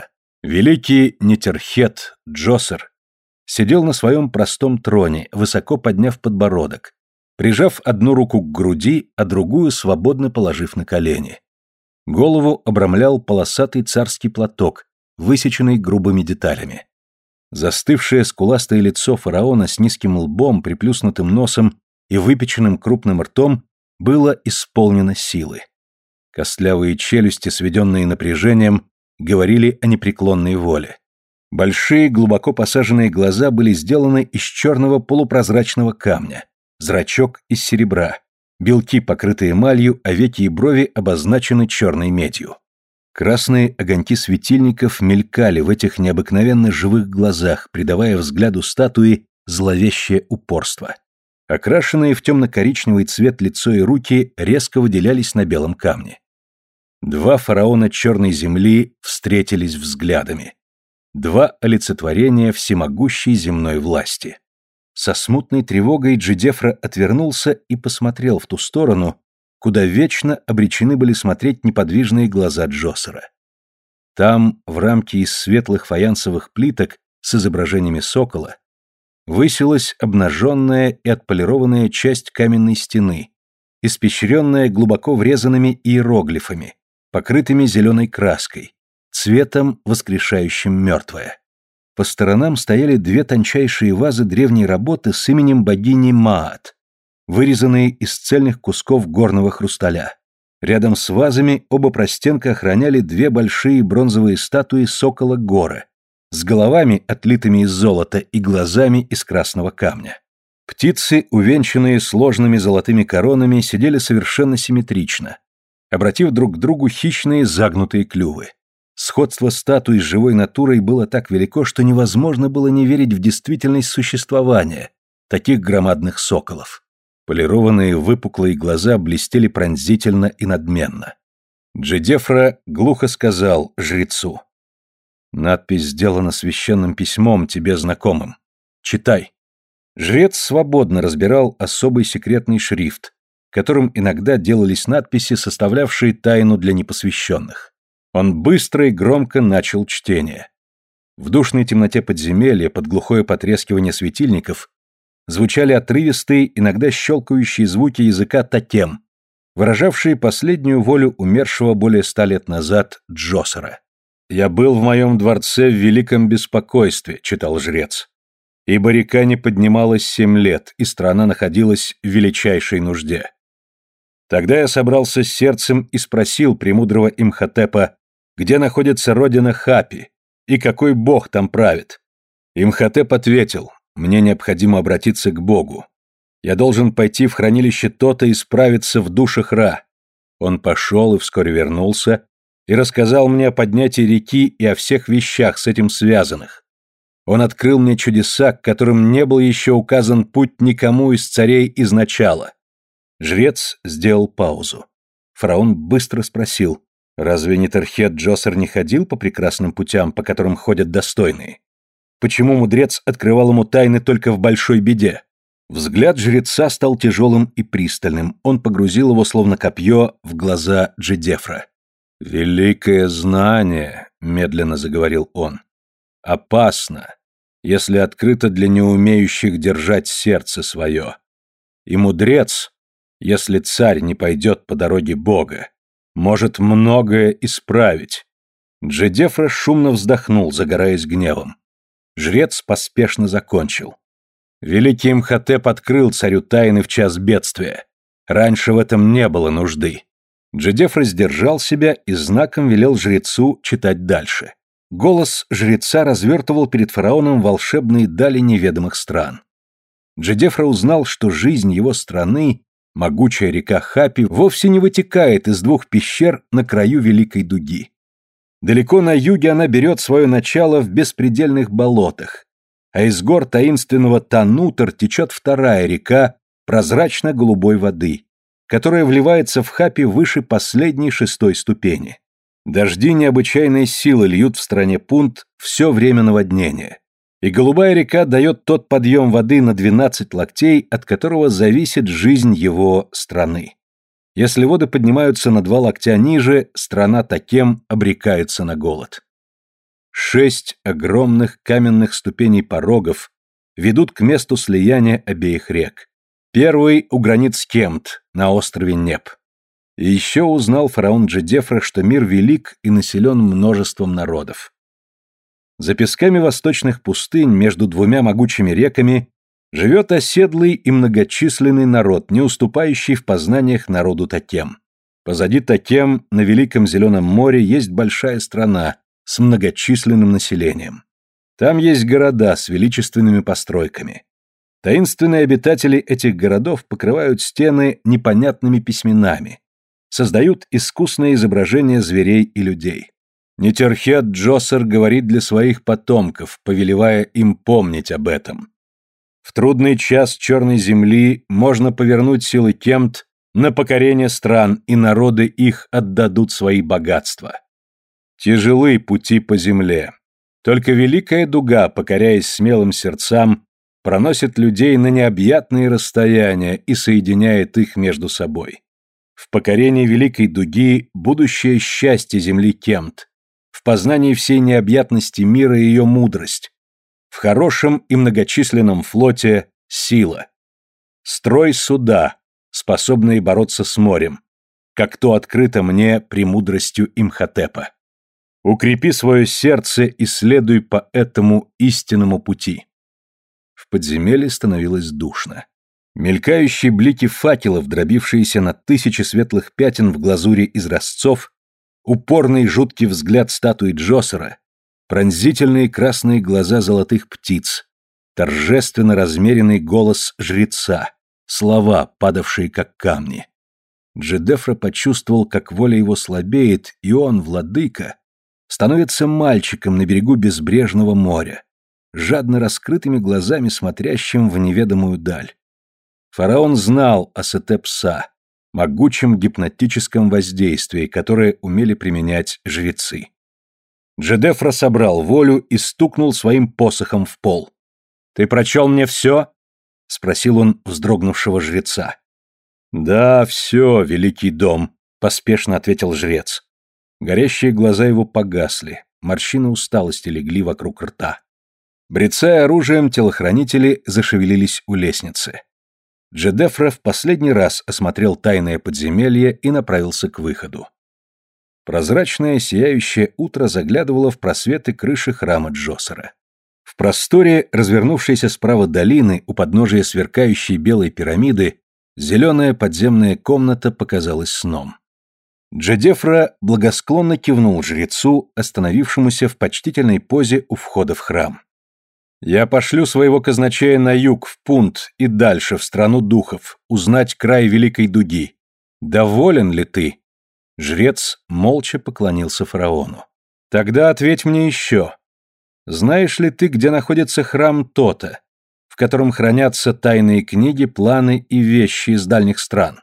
Великий Нетерхет Джосер сидел на своем простом троне, высоко подняв подбородок, прижав одну руку к груди, а другую свободно положив на колени. Голову обрамлял полосатый царский платок, высеченный грубыми деталями. Застывшее скуластое лицо фараона с низким лбом, приплюснутым носом и выпеченным крупным ртом было исполнено силы. Костлявые челюсти, сведенные напряжением, говорили о непреклонной воле. Большие, глубоко посаженные глаза были сделаны из черного полупрозрачного камня, зрачок из серебра, белки покрыты эмалью, а веки и брови обозначены черной медью. Красные огоньки светильников мелькали в этих необыкновенно живых глазах, придавая взгляду статуи зловещее упорство. Окрашенные в темно-коричневый цвет лицо и руки резко выделялись на белом камне. Два фараона черной земли встретились взглядами. Два олицетворения всемогущей земной власти. Со смутной тревогой Джидефра отвернулся и посмотрел в ту сторону, куда вечно обречены были смотреть неподвижные глаза Джосера. Там, в рамке из светлых фаянсовых плиток с изображениями сокола, высилась обнаженная и отполированная часть каменной стены, испещренная глубоко врезанными иероглифами, покрытыми зеленой краской, цветом, воскрешающим мертвое. По сторонам стояли две тончайшие вазы древней работы с именем богини Маат, вырезанные из цельных кусков горного хрусталя. Рядом с вазами оба простенка охраняли две большие бронзовые статуи сокола Гора, с головами, отлитыми из золота, и глазами из красного камня. Птицы, увенчанные сложными золотыми коронами, сидели совершенно симметрично, обратив друг к другу хищные загнутые клювы. Сходство статуи с живой натурой было так велико, что невозможно было не верить в действительность существования таких громадных соколов. Полированные выпуклые глаза блестели пронзительно и надменно. Джидефра глухо сказал жрецу: «Надпись сделана священным письмом, тебе знакомым. Читай». Жрец свободно разбирал особый секретный шрифт, которым иногда делались надписи, составлявшие тайну для непосвященных. Он быстро и громко начал чтение. В душной темноте подземелья, под глухое потрескивание светильников, звучали отрывистые, иногда щелкающие звуки языка тотем, выражавшие последнюю волю умершего более ста лет назад Джосера. «Я был в моем дворце в великом беспокойстве», — читал жрец, «ибо река не поднималась семь лет, и страна находилась в величайшей нужде. Тогда я собрался с сердцем и спросил премудрого Имхотепа, где находится родина Хапи и какой бог там правит. Имхотеп ответил: мне необходимо обратиться к Богу. Я должен пойти в хранилище Тота и справиться в душах Ра. Он пошел и вскоре вернулся и рассказал мне о поднятии реки и о всех вещах с этим связанных. Он открыл мне чудеса, к которым не был еще указан путь никому из царей изначала». Жрец сделал паузу. Фараон быстро спросил: «Разве Нетерхет Джосер не ходил по прекрасным путям, по которым ходят достойные? Почему мудрец открывал ему тайны только в большой беде?» Взгляд жреца стал тяжелым и пристальным, он погрузил его, словно копье, в глаза Джидефра. «Великое знание», — медленно заговорил он, — «опасно, если открыто для неумеющих держать сердце свое. И мудрец, если царь не пойдет по дороге Бога, может многое исправить». Джидефра шумно вздохнул, загораясь гневом. Жрец поспешно закончил. «Великий Имхотеп открыл царю тайны в час бедствия. Раньше в этом не было нужды». Джидефра сдержал себя и знаком велел жрецу читать дальше. Голос жреца развертывал перед фараоном волшебные дали неведомых стран. Джидефра узнал, что жизнь его страны, могучая река Хапи, вовсе не вытекает из двух пещер на краю Великой Дуги. Далеко на юге она берет свое начало в беспредельных болотах, а из гор таинственного Танутер течет вторая река прозрачно-голубой воды, которая вливается в Хапи выше последней шестой ступени. Дожди необычайной силы льют в стране Пунт все время наводнения, и голубая река дает тот подъем воды на двенадцать локтей, от которого зависит жизнь его страны. Если воды поднимаются на два локтя ниже, страна Такем обрекается на голод. Шесть огромных каменных ступеней порогов ведут к месту слияния обеих рек. Первый у границ Кемт, на острове Неб. И еще узнал фараон Джедефра, что мир велик и населен множеством народов. За песками восточных пустынь между двумя могучими реками живет оседлый и многочисленный народ, не уступающий в познаниях народу Такем. Позади Такем на Великом Зеленом море есть большая страна с многочисленным населением. Там есть города с величественными постройками. Таинственные обитатели этих городов покрывают стены непонятными письменами, создают искусные изображения зверей и людей. Нетерхет Джосер говорит для своих потомков, повелевая им помнить об этом. В трудный час черной земли можно повернуть силы Кемт на покорение стран, и народы их отдадут свои богатства. Тяжелы пути по земле. Только великая дуга, покоряясь смелым сердцам, проносит людей на необъятные расстояния и соединяет их между собой. В покорении великой дуги будущее счастье земли Кемт, в познании всей необъятности мира и ее мудрость, в хорошем и многочисленном флоте сила. Строй суда, способные бороться с морем, как то открыто мне премудростью Имхотепа. Укрепи свое сердце и следуй по этому истинному пути. В подземелье становилось душно. Мелькающие блики факелов, дробившиеся на тысячи светлых пятен в глазури изразцов, упорный жуткий взгляд статуи Джосера, пронзительные красные глаза золотых птиц, торжественно размеренный голос жреца, слова, падавшие как камни. Джедефра почувствовал, как воля его слабеет, и он, владыка, становится мальчиком на берегу безбрежного моря, жадно раскрытыми глазами смотрящим в неведомую даль. Фараон знал о Сетеп-Са, могучем гипнотическом воздействии, которое умели применять жрецы. Джедефра собрал волю и стукнул своим посохом в пол. «Ты прочел мне все?» — спросил он вздрогнувшего жреца. «Да, все, великий дом», — поспешно ответил жрец. Горящие глаза его погасли, морщины усталости легли вокруг рта. Брецая оружием, телохранители зашевелились у лестницы. Джедефра в последний раз осмотрел тайное подземелье и направился к выходу. Прозрачное сияющее утро заглядывало в просветы крыши храма Джосера. В просторе, развернувшейся справа долины, у подножия сверкающей белой пирамиды, зеленая подземная комната показалась сном. Джедефра благосклонно кивнул жрецу, остановившемуся в почтительной позе у входа в храм. «Я пошлю своего казначея на юг, в Пунт и дальше, в страну духов, узнать край Великой Дуги. Доволен ли ты?» Жрец молча поклонился фараону. «Тогда ответь мне еще. Знаешь ли ты, где находится храм Тота, в котором хранятся тайные книги, планы и вещи из дальних стран?»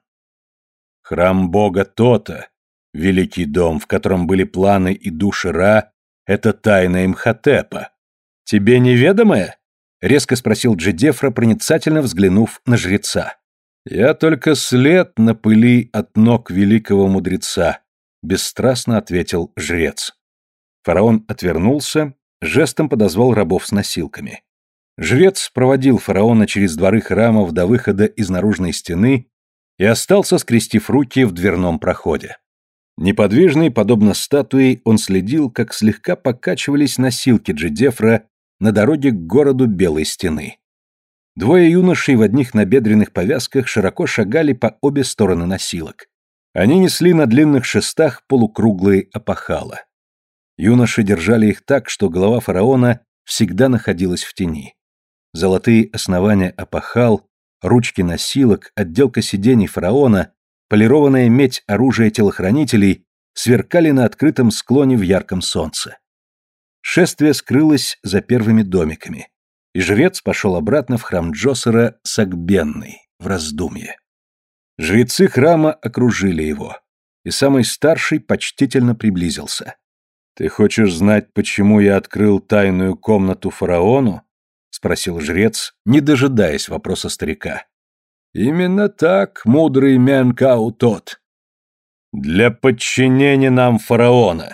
«Храм бога Тота, великий дом, в котором были планы и души Ра, это тайна Имхотепа. Тебе неведомое?» — резко спросил Джедефра, проницательно взглянув на жреца. «Я только след на пыли от ног великого мудреца», — бесстрастно ответил жрец. Фараон отвернулся, жестом подозвал рабов с носилками. Жрец проводил фараона через дворы храмов до выхода из наружной стены и остался, скрестив руки в дверном проходе. Неподвижный, подобно статуе, он следил, как слегка покачивались носилки Джедефра на дороге к городу Белой Стены. Двое юношей в одних набедренных повязках широко шагали по обе стороны носилок. Они несли на длинных шестах полукруглые опахала. Юноши держали их так, что голова фараона всегда находилась в тени. Золотые основания опахал, ручки носилок, отделка сидений фараона, полированная медь оружия телохранителей сверкали на открытом склоне в ярком солнце. Шествие скрылось за первыми домиками, и жрец пошел обратно в храм Джосера согбенный, в раздумье. Жрецы храма окружили его, и самый старший почтительно приблизился. «Ты хочешь знать, почему я открыл тайную комнату фараону?» — спросил жрец, не дожидаясь вопроса старика. «Именно так, мудрый Менкау тот. Для подчинения нам фараона.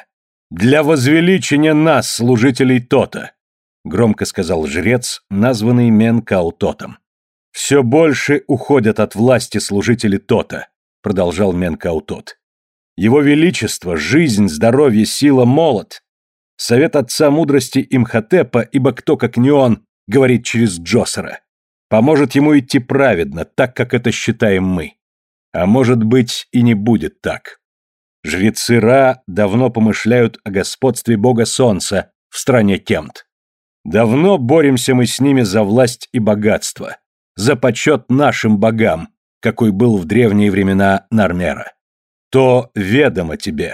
«Для возвеличения нас, служителей Тота», — громко сказал жрец, названный Менкау-Тотом. «Все больше уходят от власти служители Тота», — продолжал Менкау-Тот. «Его Величество, жизнь, здоровье, сила, молот. Совет отца мудрости Имхотепа, ибо кто, как не он, говорит через Джосера, поможет ему идти праведно, так, как это считаем мы. А может быть, и не будет так. Жрецы Ра давно помышляют о господстве бога солнца в стране Кемт. Давно боремся мы с ними за власть и богатство, за почет нашим богам, какой был в древние времена Нармера. То ведомо тебе».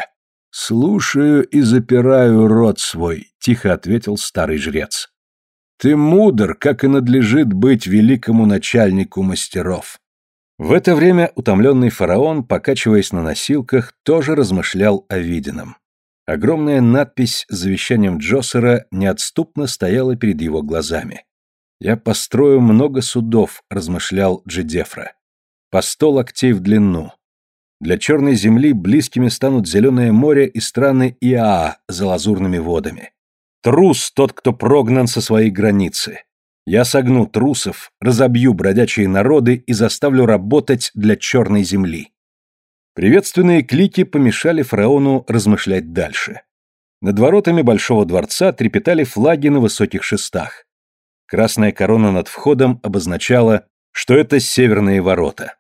«Слушаю и запираю рот свой», — тихо ответил старый жрец. «Ты мудр, как и надлежит быть великому начальнику мастеров». В это время утомленный фараон, покачиваясь на носилках, тоже размышлял о виденном. Огромная надпись с завещанием Джосера неотступно стояла перед его глазами. «Я построю много судов», — размышлял Джидефра. «По сто локтей в длину. Для черной земли близкими станут Зеленое море и страны Иаа за лазурными водами. Трус тот, кто прогнан со своей границы. Я согну трусов, разобью бродячие народы и заставлю работать для черной земли». Приветственные клики помешали фараону размышлять дальше. Над воротами Большого дворца трепетали флаги на высоких шестах. Красная корона над входом обозначала, что это северные ворота.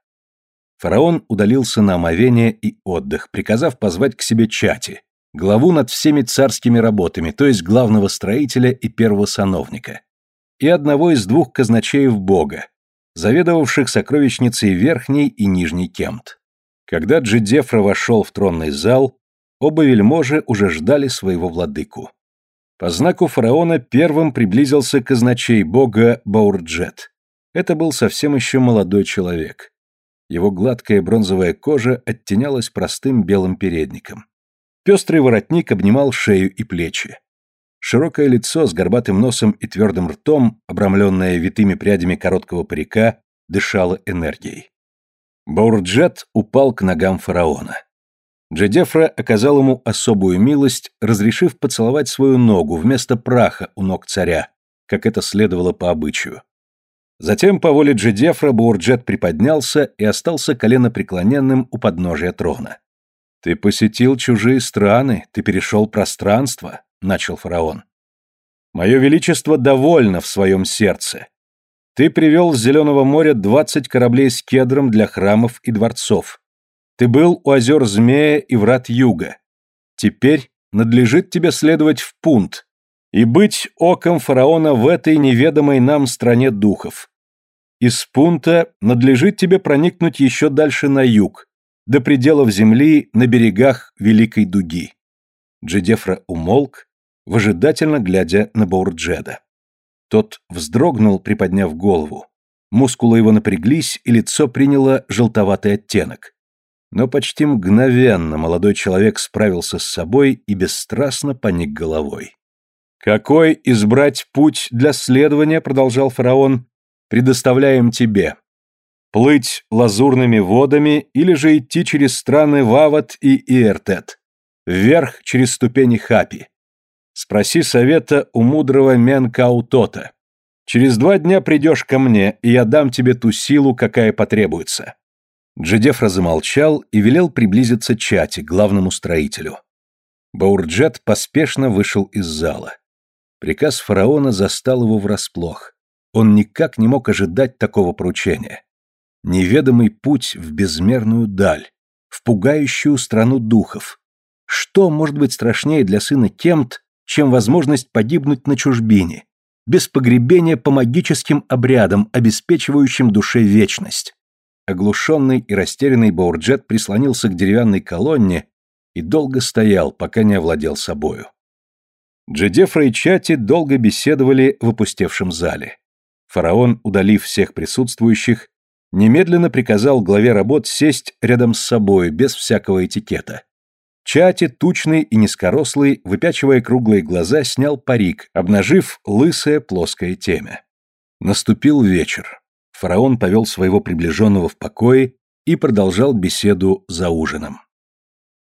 Фараон удалился на омовение и отдых, приказав позвать к себе Чати, главу над всеми царскими работами, то есть главного строителя и первого сановника, и одного из двух казначеев бога, заведовавших сокровищницей Верхней и Нижней Кемт. Когда Джидефра вошел в тронный зал, оба вельможи уже ждали своего владыку. По знаку фараона первым приблизился казначей бога Баурджет. Это был совсем еще молодой человек. Его гладкая бронзовая кожа оттенялась простым белым передником. Пестрый воротник обнимал шею и плечи. Широкое лицо с горбатым носом и твердым ртом, обрамленное витыми прядями короткого парика, дышало энергией. Баурджет упал к ногам фараона. Джидефра оказал ему особую милость, разрешив поцеловать свою ногу вместо праха у ног царя, как это следовало по обычаю. Затем по воле Джидефра Баурджет приподнялся и остался коленопреклоненным у подножия трона. «Ты посетил чужие страны, ты перешел пространство», — начал фараон. «Мое величество довольно в своем сердце. Ты привел с Зеленого моря двадцать кораблей с кедром для храмов и дворцов. Ты был у озер Змея и врат Юга. Теперь надлежит тебе следовать в Пунт и быть оком фараона в этой неведомой нам стране духов. Из Пунта надлежит тебе проникнуть еще дальше на юг, до пределов земли на берегах Великой Дуги». Джидефра умолк, выжидательно глядя на Баурджеда. Тот вздрогнул, приподняв голову. Мускулы его напряглись, и лицо приняло желтоватый оттенок. Но почти мгновенно молодой человек справился с собой и бесстрастно поник головой. «Какой избрать путь для следования, — продолжал фараон, — предоставляем тебе. Плыть лазурными водами или же идти через страны Вават и Иертет, вверх через ступени Хапи. Спроси совета у мудрого Менкау-Тота. Через два дня придешь ко мне, и я дам тебе ту силу, какая потребуется». Джидефра замолчал и велел приблизиться Чати, главному строителю. Баурджет поспешно вышел из зала. Приказ фараона застал его врасплох. Он никак не мог ожидать такого поручения. Неведомый путь в безмерную даль, в пугающую страну духов. Что может быть страшнее для сына Кемт, чем возможность погибнуть на чужбине, без погребения по магическим обрядам, обеспечивающим душе вечность? Оглушенный и растерянный Баурджет прислонился к деревянной колонне и долго стоял, пока не овладел собою. Джидефра и Чати долго беседовали в опустевшем зале. Фараон, удалив всех присутствующих, немедленно приказал главе работ сесть рядом с собой, без всякого этикета. Чати, тучный и низкорослый, выпячивая круглые глаза, снял парик, обнажив лысое плоское темя. Наступил вечер. Фараон повел своего приближенного в покое и продолжал беседу за ужином.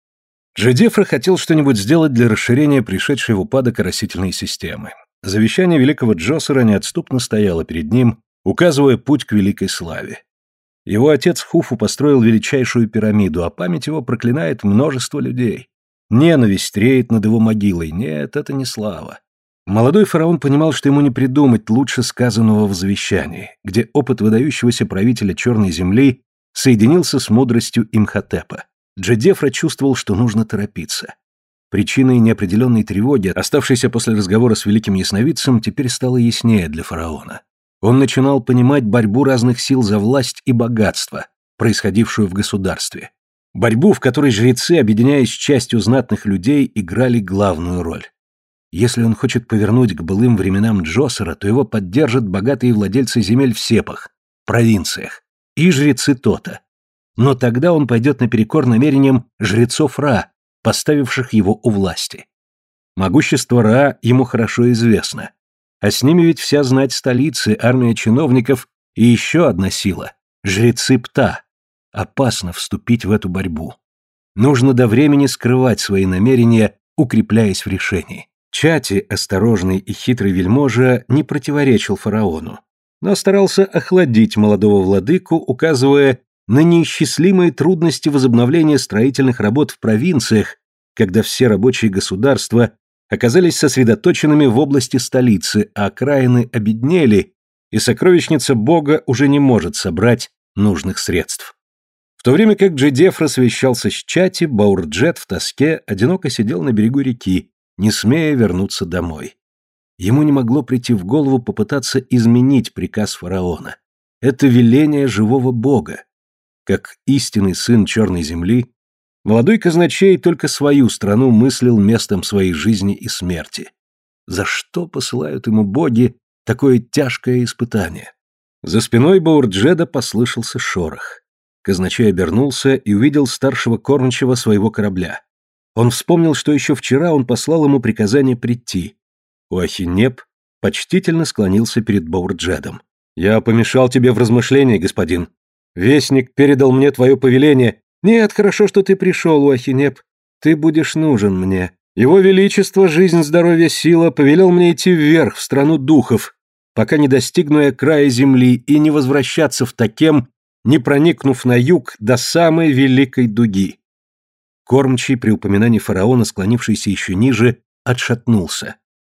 Джедефра хотел что-нибудь сделать для расширения пришедшей в упадок оросительной системы. Завещание великого Джосера неотступно стояло перед ним, указывая путь к великой славе. Его отец Хуфу построил величайшую пирамиду, а память его проклинает множество людей. Ненависть реет над его могилой. Нет, это не слава. Молодой фараон понимал, что ему не придумать лучше сказанного в завещании, где опыт выдающегося правителя Черной земли соединился с мудростью Имхотепа. Джедефра чувствовал, что нужно торопиться. Причиной неопределенной тревоги, оставшейся после разговора с великим ясновидцем, теперь стало яснее для фараона. Он начинал понимать борьбу разных сил за власть и богатство, происходившую в государстве. Борьбу, в которой жрецы, объединяясь с частью знатных людей, играли главную роль. Если он хочет повернуть к былым временам Джосера, то его поддержат богатые владельцы земель в сепах, провинциях, и жрецы Тота. Но тогда он пойдет наперекор намерениям жрецов Ра, поставивших его у власти. Могущество Ра ему хорошо известно. А с ними ведь вся знать столицы, армия чиновников и еще одна сила – жрецы Пта. Опасно вступить в эту борьбу. Нужно до времени скрывать свои намерения, укрепляясь в решении. Чати, осторожный и хитрый вельможа, не противоречил фараону, но старался охладить молодого владыку, указывая на неисчислимые трудности возобновления строительных работ в провинциях, когда все рабочие государства оказались сосредоточенными в области столицы, а окраины обеднели, и сокровищница Бога уже не может собрать нужных средств. В то время как Джедефра совещался с Чати, Баурджед в тоске одиноко сидел на берегу реки, не смея вернуться домой. Ему не могло прийти в голову попытаться изменить приказ фараона. Это веление живого Бога. Как истинный сын Черной земли, молодой казначей только свою страну мыслил местом своей жизни и смерти. За что посылают ему боги такое тяжкое испытание? За спиной Баурджеда послышался шорох. Казначей обернулся и увидел старшего кормчего своего корабля. Он вспомнил, что еще вчера он послал ему приказание прийти. Уахинеп почтительно склонился перед Баурджедом. «Я помешал тебе в размышлении, господин. Вестник передал мне твое повеление». «Нет, хорошо, что ты пришел, Уахинеп. Ты будешь нужен мне. Его Величество, жизнь, здоровье, сила, повелел мне идти вверх, в страну духов, пока не достигну я края земли, и не возвращаться в Такем, не проникнув на юг до самой великой дуги». Кормчий, при упоминании фараона, склонившийся еще ниже, отшатнулся.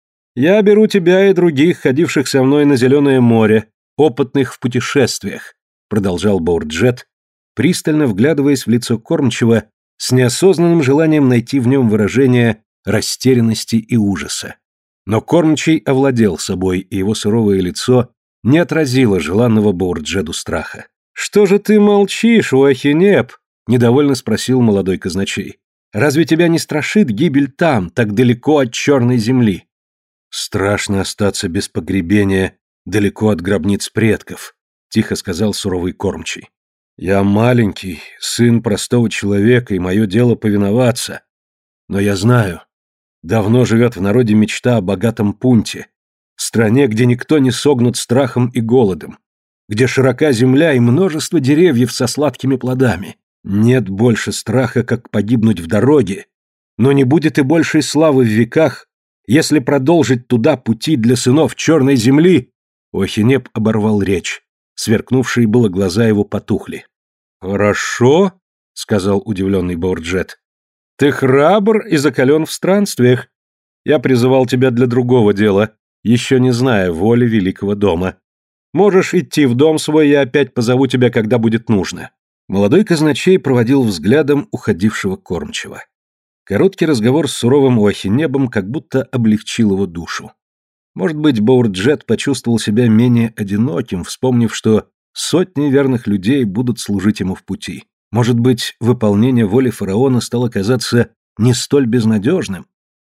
«Я беру тебя и других, ходивших со мной на Зеленое море, опытных в путешествиях», продолжал Баурджед, пристально вглядываясь в лицо кормчего с неосознанным желанием найти в нем выражение растерянности и ужаса. Но кормчий овладел собой, и его суровое лицо не отразило желанного Баурджеду страха. «Что же ты молчишь, Уахинеп?» — недовольно спросил молодой казначей. «Разве тебя не страшит гибель там, так далеко от Черной земли?» «Страшно остаться без погребения, далеко от гробниц предков», — тихо сказал суровый кормчий. «Я маленький, сын простого человека, и мое дело повиноваться. Но я знаю, давно живет в народе мечта о богатом пунте, стране, где никто не согнут страхом и голодом, где широка земля и множество деревьев со сладкими плодами. Нет больше страха, как погибнуть в дороге, но не будет и большей славы в веках, если продолжить туда пути для сынов Черной земли». Уахинеп оборвал речь. Сверкнувшие было глаза его потухли. «Хорошо», — сказал удивленный Баурджед. «Ты храбр и закален в странствиях. Я призывал тебя для другого дела, еще не зная воли великого дома. Можешь идти в дом свой, я опять позову тебя, когда будет нужно». Молодой казначей проводил взглядом уходившего кормчего. Короткий разговор с суровым Уахинебом как будто облегчил его душу. Может быть, Баурджед почувствовал себя менее одиноким, вспомнив, что сотни верных людей будут служить ему в пути. Может быть, выполнение воли фараона стало казаться не столь безнадежным.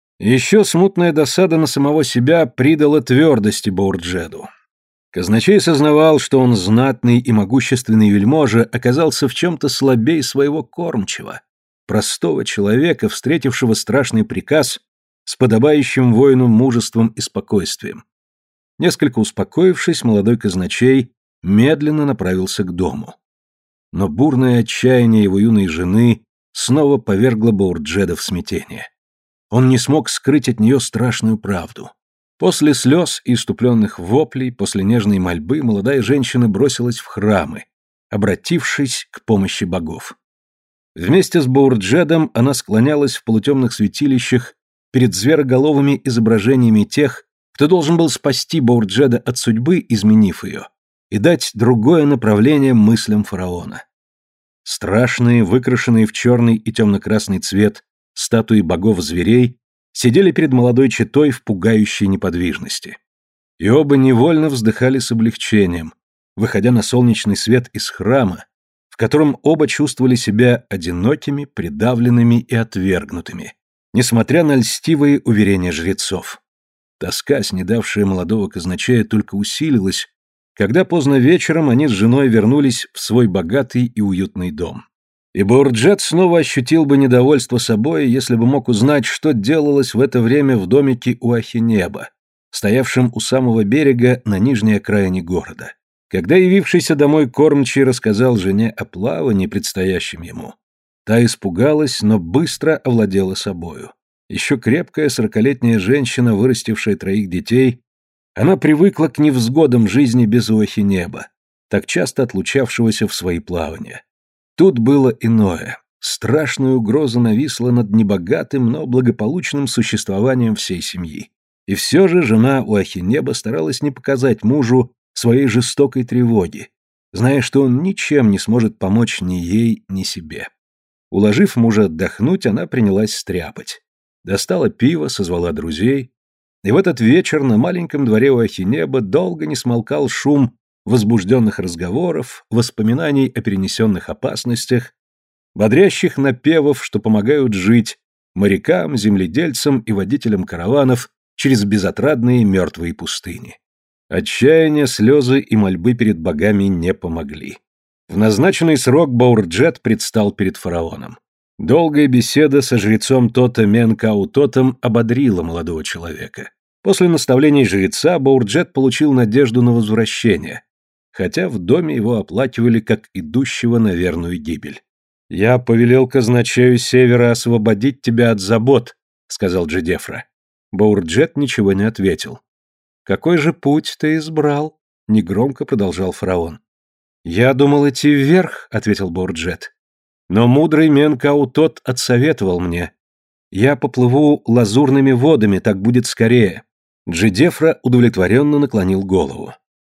Еще смутная досада на самого себя придала твердости Баурджеду. Казначей сознавал, что он знатный и могущественный вельможа оказался в чем-то слабей своего кормчего, простого человека, встретившего страшный приказ с подобающим воину мужеством и спокойствием. Несколько успокоившись, молодой казначей медленно направился к дому. Но бурное отчаяние его юной жены снова повергла Баурджеда в смятение. Он не смог скрыть от нее страшную правду. После слез и иступленных воплей, после нежной мольбы молодая женщина бросилась в храмы, обратившись к помощи богов. Вместе с Баурджедом она склонялась в полутемных святилищах перед звероголовыми изображениями тех, кто должен был спасти Баурджеда от судьбы, изменив ее, и дать другое направление мыслям фараона. Страшные, выкрашенные в черный и темно-красный цвет статуи богов-зверей сидели перед молодой четой в пугающей неподвижности. И оба невольно вздыхали с облегчением, выходя на солнечный свет из храма, в котором оба чувствовали себя одинокими, придавленными и отвергнутыми, несмотря на льстивые уверения жрецов. Тоска, снедавшая молодого казначея, только усилилась, когда поздно вечером они с женой вернулись в свой богатый и уютный дом. И Баурджед снова ощутил бы недовольство собой, если бы мог узнать, что делалось в это время в домике у Ахинеба, стоявшем у самого берега на нижней окраине города. Когда явившийся домой кормчий рассказал жене о плавании, предстоящем ему, та испугалась, но быстро овладела собою. Еще крепкая сорокалетняя женщина, вырастившая троих детей, она привыкла к невзгодам жизни без Уахинеба, так часто отлучавшегося в свои плавания. Тут было иное. Страшная угроза нависла над небогатым, но благополучным существованием всей семьи. И все же жена Уахинеба старалась не показать мужу своей жестокой тревоги, зная, что он ничем не сможет помочь ни ей, ни себе. Уложив мужа отдохнуть, она принялась стряпать. Достала пиво, созвала друзей, и в этот вечер на маленьком дворе у Ахинеба долго не смолкал шум возбужденных разговоров, воспоминаний о перенесенных опасностях, бодрящих напевов, что помогают жить морякам, земледельцам и водителям караванов через безотрадные мертвые пустыни. Отчаяние, слезы и мольбы перед богами не помогли. В назначенный срок Баурджед предстал перед фараоном. Долгая беседа со жрецом Тота Менкау-Тотом ободрила молодого человека. После наставлений жреца Баурджед получил надежду на возвращение, хотя в доме его оплакивали как идущего на верную гибель. «Я повелел казначею севера освободить тебя от забот», — сказал Джедефра. Баурджед ничего не ответил. «Какой же путь ты избрал?» — негромко продолжал фараон. «Я думал идти вверх», — ответил Баурджед. «Но мудрый Менкау-Тот отсоветовал мне. Я поплыву лазурными водами, так будет скорее». Джедефра удовлетворенно наклонил голову.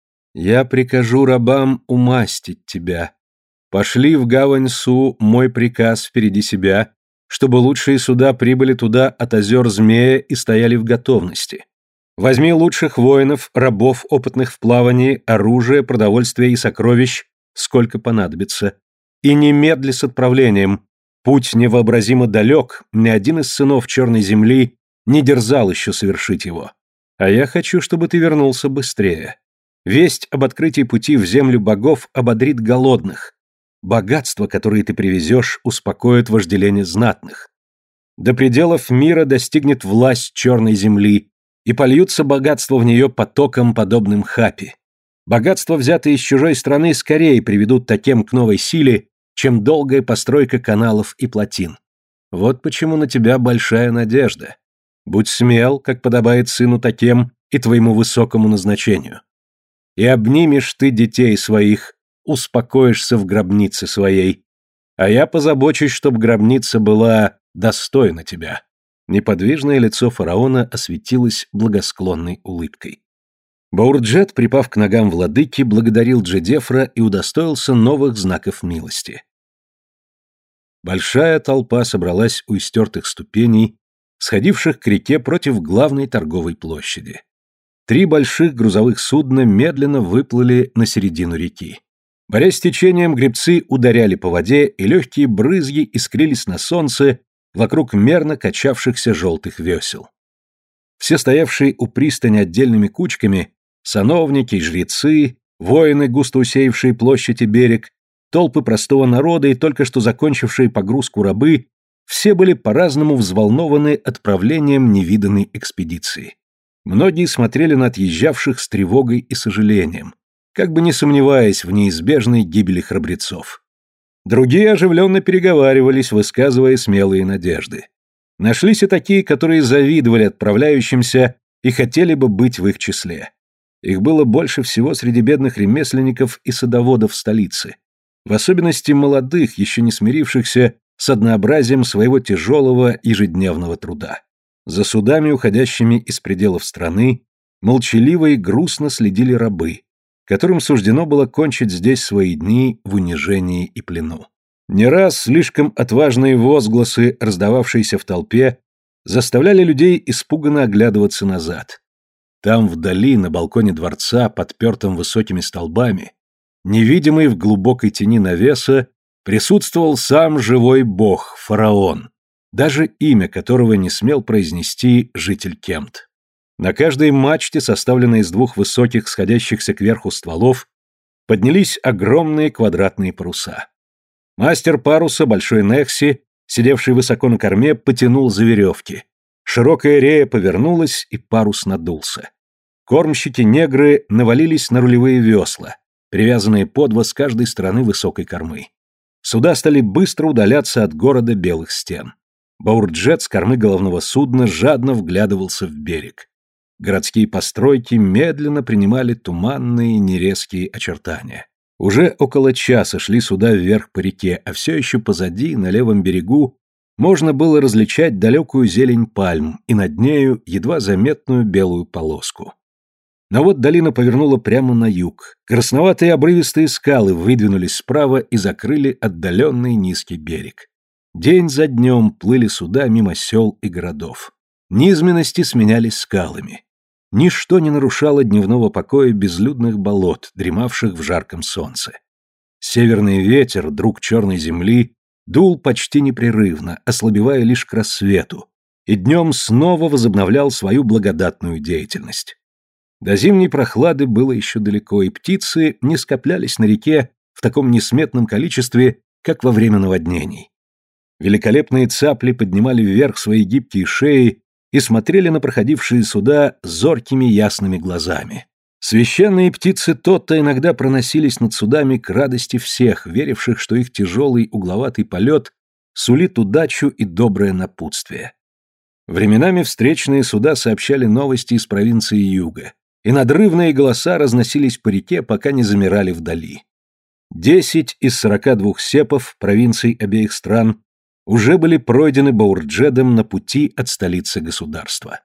«Я прикажу рабам умастить тебя. Пошли в гавань Су мой приказ впереди себя, чтобы лучшие суда прибыли туда от озер Змея и стояли в готовности. Возьми лучших воинов, рабов, опытных в плавании, оружия, продовольствия и сокровищ, сколько понадобится, и немедли с отправлением. Путь невообразимо далек, ни один из сынов Черной земли не дерзал еще совершить его. А я хочу, чтобы ты вернулся быстрее. Весть об открытии пути в землю богов ободрит голодных. Богатства, которые ты привезешь, успокоят вожделение знатных. До пределов мира достигнет власть Черной земли, и польются богатства в нее потоком, подобным Хапи. Богатства, взятые из чужой страны, скорее приведут таким к новой силе, чем долгая постройка каналов и плотин. Вот почему на тебя большая надежда. Будь смел, как подобает сыну таким и твоему высокому назначению. И обнимешь ты детей своих, успокоишься в гробнице своей, а я позабочусь, чтоб гробница была достойна тебя». Неподвижное лицо фараона осветилось благосклонной улыбкой. Баурджед, припав к ногам владыки, благодарил Джедефра и удостоился новых знаков милости. Большая толпа собралась у истертых ступеней, сходивших к реке против главной торговой площади. Три больших грузовых судна медленно выплыли на середину реки. Борясь с течением, гребцы ударяли по воде, и легкие брызги искрились на солнце вокруг мерно качавшихся желтых весел. Все стоявшие у пристани отдельными кучками, сановники, жрецы, воины, густо усеявшие площадь и берег, толпы простого народа и только что закончившие погрузку рабы, все были по-разному взволнованы отправлением невиданной экспедиции. Многие смотрели на отъезжавших с тревогой и сожалением, как бы не сомневаясь в неизбежной гибели храбрецов. Другие оживленно переговаривались, высказывая смелые надежды. Нашлись и такие, которые завидовали отправляющимся и хотели бы быть в их числе. Их было больше всего среди бедных ремесленников и садоводов столицы, в особенности молодых, еще не смирившихся с однообразием своего тяжелого ежедневного труда. За судами, уходящими из пределов страны, молчаливо и грустно следили рабы, которым суждено было кончить здесь свои дни в унижении и плену. Не раз слишком отважные возгласы, раздававшиеся в толпе, заставляли людей испуганно оглядываться назад. Там вдали, на балконе дворца, подпертом высокими столбами, невидимый в глубокой тени навеса, присутствовал сам живой бог, фараон, даже имя которого не смел произнести житель Кемт. На каждой мачте, составленной из двух высоких, сходящихся кверху стволов, поднялись огромные квадратные паруса. Мастер паруса, большой Нехси, сидевший высоко на корме, потянул за веревки. Широкая рея повернулась, и парус надулся. Кормщики-негры навалились на рулевые весла, привязанные по два с каждой стороны высокой кормы. Суда стали быстро удаляться от города белых стен. Баурджет с кормы головного судна жадно вглядывался в берег. Городские постройки медленно принимали туманные, нерезкие очертания. Уже около часа шли суда вверх по реке, а все еще позади, на левом берегу, можно было различать далекую зелень пальм и над нею едва заметную белую полоску. Но вот долина повернула прямо на юг. Красноватые обрывистые скалы выдвинулись справа и закрыли отдаленный низкий берег. День за днем плыли суда мимо сел и городов. Низменности сменялись скалами. Ничто не нарушало дневного покоя безлюдных болот, дремавших в жарком солнце. Северный ветер, друг черной земли, дул почти непрерывно, ослабевая лишь к рассвету, и днем снова возобновлял свою благодатную деятельность. До зимней прохлады было еще далеко, и птицы не скоплялись на реке в таком несметном количестве, как во время наводнений. Великолепные цапли поднимали вверх свои гибкие шеи и смотрели на проходившие суда зоркими ясными глазами. Священные птицы то-то иногда проносились над судами к радости всех, веривших, что их тяжелый угловатый полет сулит удачу и доброе напутствие. Временами встречные суда сообщали новости из провинции юга, и надрывные голоса разносились по реке, пока не замирали вдали. Десять из сорока двух сепов провинций обеих стран уже были пройдены Баурджедом на пути от столицы государства.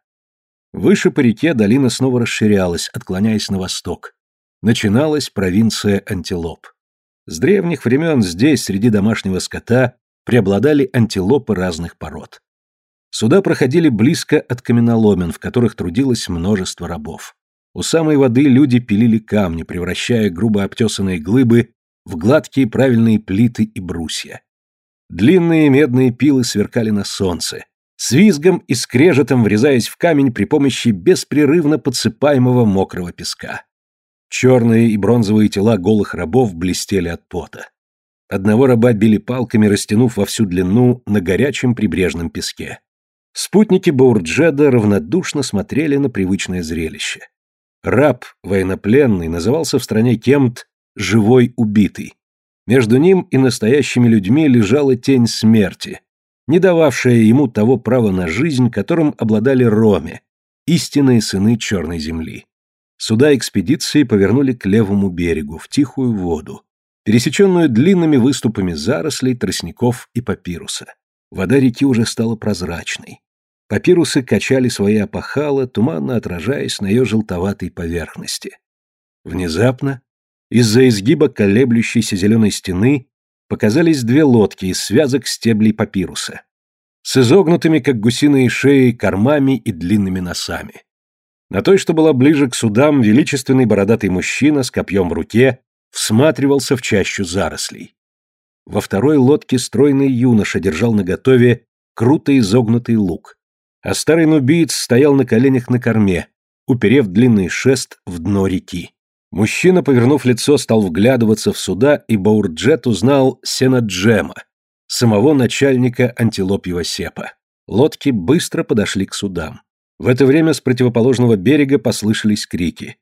Выше по реке долина снова расширялась, отклоняясь на восток. Начиналась провинция Антилоп. С древних времен здесь, среди домашнего скота, преобладали антилопы разных пород. Суда проходили близко от каменоломен, в которых трудилось множество рабов. У самой воды люди пилили камни, превращая грубо обтесанные глыбы в гладкие правильные плиты и брусья. Длинные медные пилы сверкали на солнце, с визгом и скрежетом врезаясь в камень при помощи беспрерывно подсыпаемого мокрого песка. Черные и бронзовые тела голых рабов блестели от пота. Одного раба били палками, растянув во всю длину на горячем прибрежном песке. Спутники Баурджеда равнодушно смотрели на привычное зрелище. Раб, военнопленный, назывался в стране Кемт «живой убитый». Между ним и настоящими людьми лежала тень смерти, не дававшая ему того права на жизнь, которым обладали роми, истинные сыны Черной земли. Суда экспедиции повернули к левому берегу, в тихую воду, пересеченную длинными выступами зарослей, тростников и папируса. Вода реки уже стала прозрачной. Папирусы качали свои опахала, туманно отражаясь на ее желтоватой поверхности. Внезапно, из-за изгиба колеблющейся зеленой стены, показались две лодки из связок стеблей папируса, с изогнутыми, как гусиные шеи, кормами и длинными носами. На той, что была ближе к судам, величественный бородатый мужчина с копьем в руке всматривался в чащу зарослей. Во второй лодке стройный юноша держал наготове круто изогнутый лук, а старый нубиец стоял на коленях на корме, уперев длинный шест в дно реки. Мужчина, повернув лицо, стал вглядываться в суда, и Баурджет узнал Сенаджема, самого начальника антилопьего сепа. Лодки быстро подошли к судам. В это время с противоположного берега послышались крики.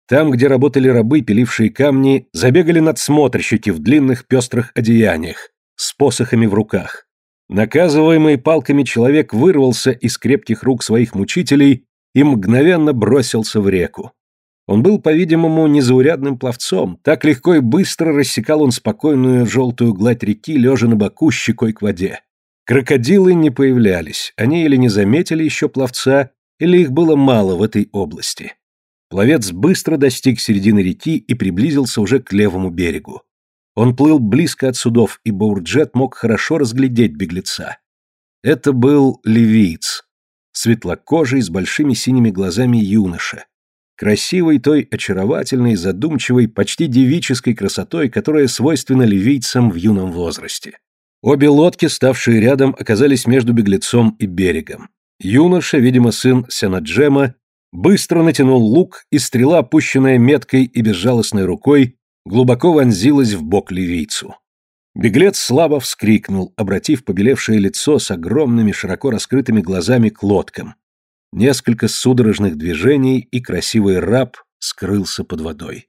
Там, где работали рабы, пилившие камни, забегали надсмотрщики в длинных пестрых одеяниях, с посохами в руках. Наказываемый палками человек вырвался из крепких рук своих мучителей и мгновенно бросился в реку. Он был, по-видимому, незаурядным пловцом, так легко и быстро рассекал он спокойную желтую гладь реки, лежа на боку щекой к воде. Крокодилы не появлялись, они или не заметили еще пловца, или их было мало в этой области. Пловец быстро достиг середины реки и приблизился уже к левому берегу. Он плыл близко от судов, и Баурджед мог хорошо разглядеть беглеца. Это был ливиец, светлокожий, с большими синими глазами юноша, красивой той очаровательной, задумчивой, почти девической красотой, которая свойственна ливийцам в юном возрасте. Обе лодки, ставшие рядом, оказались между беглецом и берегом. Юноша, видимо, сын Сенаджема, быстро натянул лук, и стрела, опущенная меткой и безжалостной рукой, глубоко вонзилась в бок ливийцу. Беглец слабо вскрикнул, обратив побелевшее лицо с огромными широко раскрытыми глазами к лодкам. Несколько судорожных движений, и красивый раб скрылся под водой.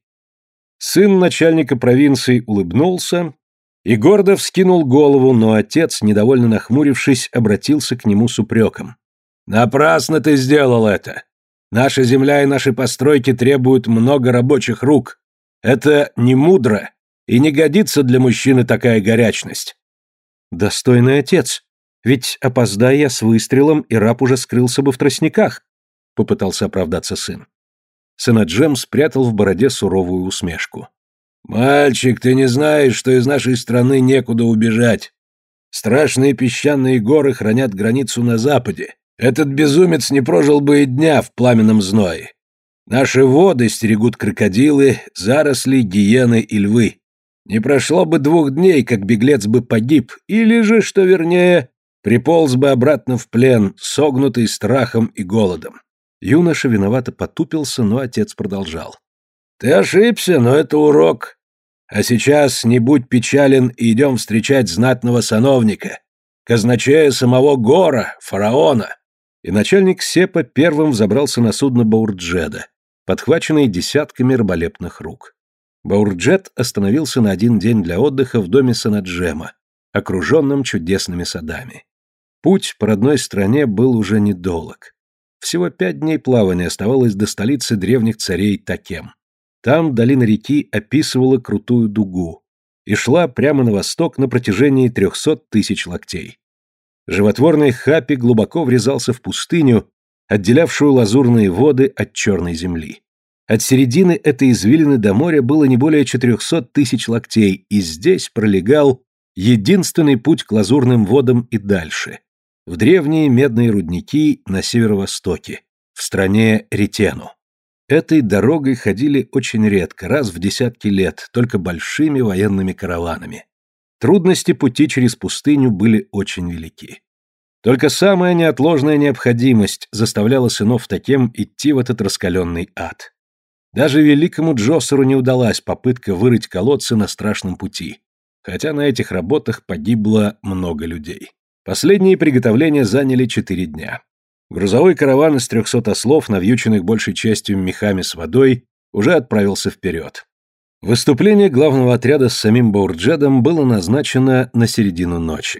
Сын начальника провинции улыбнулся и гордо вскинул голову, но отец, недовольно нахмурившись, обратился к нему с упреком. «Напрасно ты сделал это! Наша земля и наши постройки требуют много рабочих рук. Это не мудро, и не годится для мужчины такая горячность». «Достойный отец, ведь опоздая я с выстрелом, и раб уже скрылся бы в тростниках», — попытался оправдаться сын. Сенаджем спрятал в бороде суровую усмешку. «Мальчик, ты не знаешь, что из нашей страны некуда убежать. Страшные песчаные горы хранят границу на западе. Этот безумец не прожил бы и дня в пламенном зное. Наши воды стерегут крокодилы, заросли, гиены и львы. Не прошло бы двух дней, как беглец бы погиб, или же, что вернее, приполз бы обратно в плен, согнутый страхом и голодом». Юноша виновато потупился, но отец продолжал. «Ты ошибся, но это урок. А сейчас не будь печален и идем встречать знатного сановника, казначея самого Гора, фараона». И начальник Сепа первым взобрался на судно Баурджеда, подхваченный десятками раболепных рук. Баурджед остановился на один день для отдыха в доме Сенаджема, окруженном чудесными садами. Путь по родной стране был уже недолг. Всего пять дней плавания оставалось до столицы древних царей Такем. Там долина реки описывала крутую дугу и шла прямо на восток на протяжении трехсот тысяч локтей. Животворный Хапи глубоко врезался в пустыню, отделявшую лазурные воды от черной земли. От середины этой извилины до моря было не более четырехсот тысяч локтей, и здесь пролегал единственный путь к лазурным водам и дальше, в древние медные рудники на северо-востоке, в стране Ретену. Этой дорогой ходили очень редко, раз в десятки лет, только большими военными караванами. Трудности пути через пустыню были очень велики. Только самая неотложная необходимость заставляла сынов Такем идти в этот раскаленный ад. Даже великому Джосеру не удалась попытка вырыть колодцы на страшном пути, хотя на этих работах погибло много людей. Последние приготовления заняли четыре дня. Грузовой караван из трехсот ослов, навьюченных большей частью мехами с водой, уже отправился вперед. Выступление главного отряда с самим Баурджедом было назначено на середину ночи.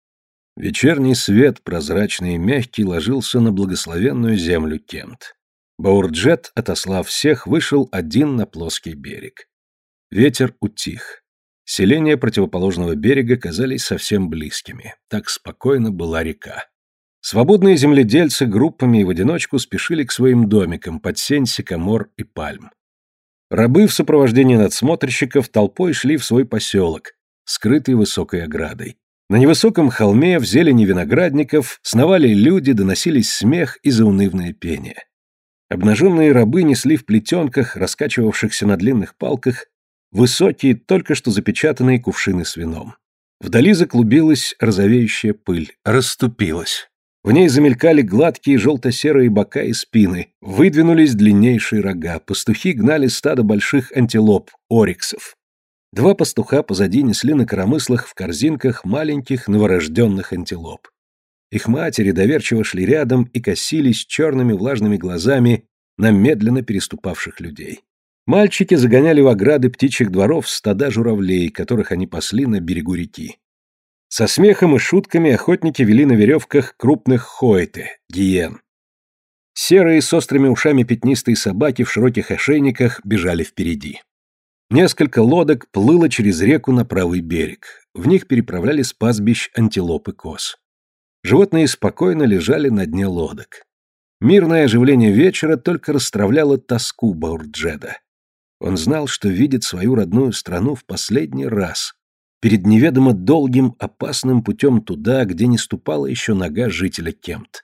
Вечерний свет, прозрачный и мягкий, ложился на благословенную землю Кент. Баурджед, отослав всех, вышел один на плоский берег. Ветер утих. Селения противоположного берега казались совсем близкими. Так спокойно была река. Свободные земледельцы группами и в одиночку спешили к своим домикам под сень сикамор и пальм. Рабы в сопровождении надсмотрщиков толпой шли в свой поселок, скрытый высокой оградой. На невысоком холме в зелени виноградников сновали люди, доносились смех и заунывное пение. Обнаженные рабы несли в плетенках, раскачивавшихся на длинных палках, высокие, только что запечатанные кувшины с вином. Вдали заклубилась розовеющая пыль, расступилась. В ней замелькали гладкие желто-серые бока и спины, выдвинулись длиннейшие рога, пастухи гнали стадо больших антилоп, ориксов. Два пастуха позади несли на коромыслах в корзинках маленьких новорожденных антилоп. Их матери доверчиво шли рядом и косились черными влажными глазами на медленно переступавших людей. Мальчики загоняли в ограды птичьих дворов стада журавлей, которых они пасли на берегу реки. Со смехом и шутками охотники вели на веревках крупных хоэте, гиен. Серые с острыми ушами пятнистые собаки в широких ошейниках бежали впереди. Несколько лодок плыло через реку на правый берег. В них переправляли с пастбищ антилоп и коз. Животные спокойно лежали на дне лодок. Мирное оживление вечера только расстравляло тоску Баурджеда. Он знал, что видит свою родную страну в последний раз, перед неведомо долгим опасным путем туда, где не ступала еще нога жителя Кемт.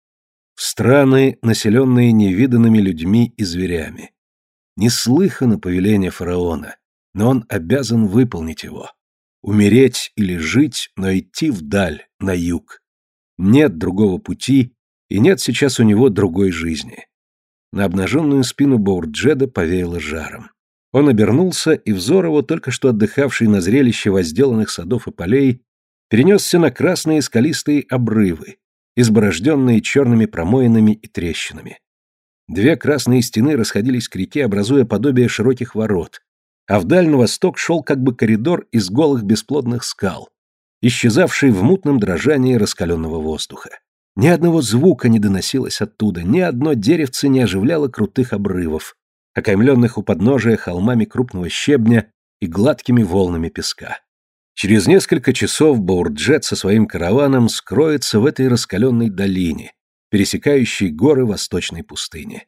В страны, населенные невиданными людьми и зверями. Неслыхано повеление фараона, но он обязан выполнить его. Умереть или жить, но идти вдаль, на юг. Нет другого пути, и нет сейчас у него другой жизни. На обнаженную спину Баурджеда повеяло жаром. Он обернулся, и взор его, только что отдыхавший на зрелище возделанных садов и полей, перенесся на красные скалистые обрывы, изборожденные черными промоинами и трещинами. Две красные стены расходились к реке, образуя подобие широких ворот, а вдаль на восток шел как бы коридор из голых бесплодных скал, исчезавший в мутном дрожании раскаленного воздуха. Ни одного звука не доносилось оттуда, ни одно деревце не оживляло крутых обрывов, окаймленных у подножия холмами крупного щебня и гладкими волнами песка. Через несколько часов Баурджед со своим караваном скроется в этой раскаленной долине, пересекающей горы восточной пустыни.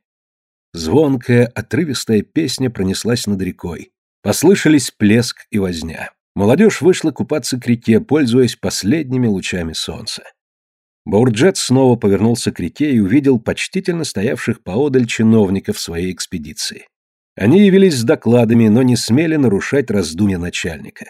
Звонкая, отрывистая песня пронеслась над рекой. Послышались плеск и возня. Молодежь вышла купаться к реке, пользуясь последними лучами солнца. Баурджед снова повернулся к реке и увидел почтительно стоявших поодаль чиновников своей экспедиции. Они явились с докладами, но не смели нарушать раздумья начальника.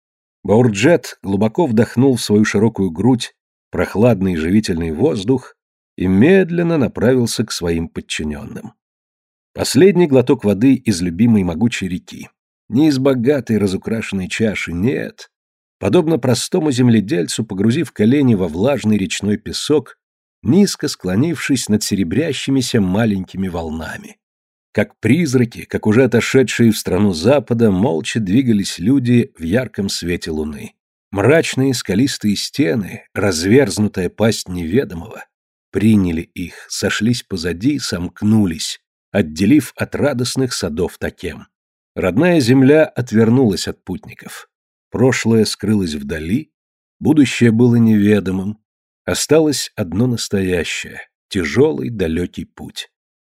Баурджед глубоко вдохнул в свою широкую грудь прохладный живительный воздух и медленно направился к своим подчиненным. Последний глоток воды из любимой могучей реки. Не из богатой разукрашенной чаши, нет. Подобно простому земледельцу, погрузив колени во влажный речной песок, низко склонившись над серебрящимися маленькими волнами. Как призраки, как уже отошедшие в страну Запада, молча двигались люди в ярком свете луны. Мрачные скалистые стены, разверзнутая пасть неведомого, приняли их, сошлись позади, сомкнулись, отделив от радостных садов Такем. Родная земля отвернулась от путников. Прошлое скрылось вдали, будущее было неведомым, осталось одно настоящее, тяжелый далекий путь.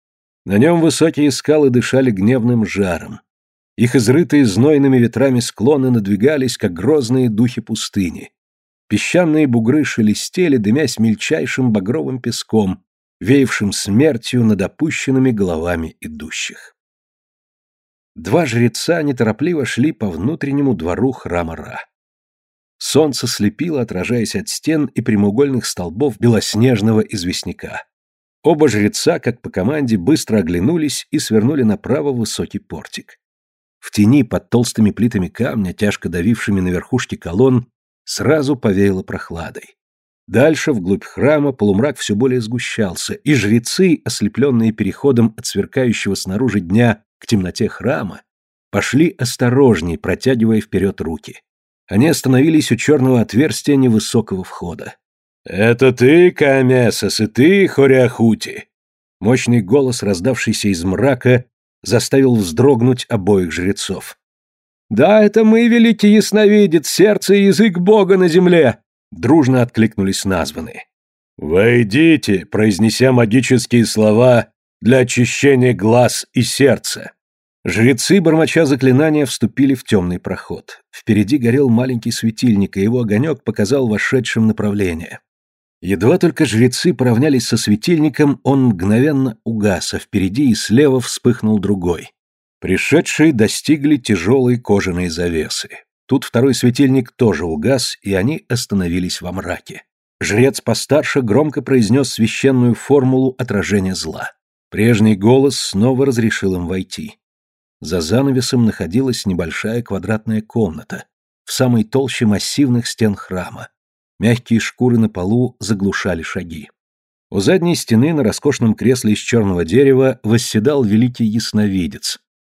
На нем высокие скалы дышали гневным жаром. Их изрытые знойными ветрами склоны надвигались, как грозные духи пустыни. Песчаные бугры шелестели, дымясь мельчайшим багровым песком, веявшим смертью над опущенными головами идущих. Два жреца неторопливо шли по внутреннему двору храма Ра. Солнце слепило, отражаясь от стен и прямоугольных столбов белоснежного известняка. Оба жреца, как по команде, быстро оглянулись и свернули направо в высокий портик. В тени под толстыми плитами камня, тяжко давившими на верхушки колонн, сразу повеяло прохладой. Дальше, вглубь храма, полумрак все более сгущался, и жрецы, ослепленные переходом от сверкающего снаружи дня к темноте храма, пошли осторожней, протягивая вперед руки. Они остановились у черного отверстия невысокого входа. «Это ты, Каамесос, и ты, Хореахути!» Мощный голос, раздавшийся из мрака, заставил вздрогнуть обоих жрецов. «Да, это мы, великий ясновидец, сердце и язык Бога на земле!» Дружно откликнулись названные. «Войдите, произнеся магические слова для очищения глаз и сердца». Жрецы, бормоча заклинания, вступили в темный проход. Впереди горел маленький светильник, и его огонек показал вошедшим направление. Едва только жрецы поравнялись со светильником, он мгновенно угас, а впереди и слева вспыхнул другой. Пришедшие достигли тяжелой кожаной завесы. Тут второй светильник тоже угас, и они остановились во мраке. Жрец постарше громко произнес священную формулу отражения зла. Прежний голос снова разрешил им войти. За занавесом находилась небольшая квадратная комната, в самой толще массивных стен храма. Мягкие шкуры на полу заглушали шаги. У задней стены на роскошном кресле из черного дерева восседал великий ясновидец,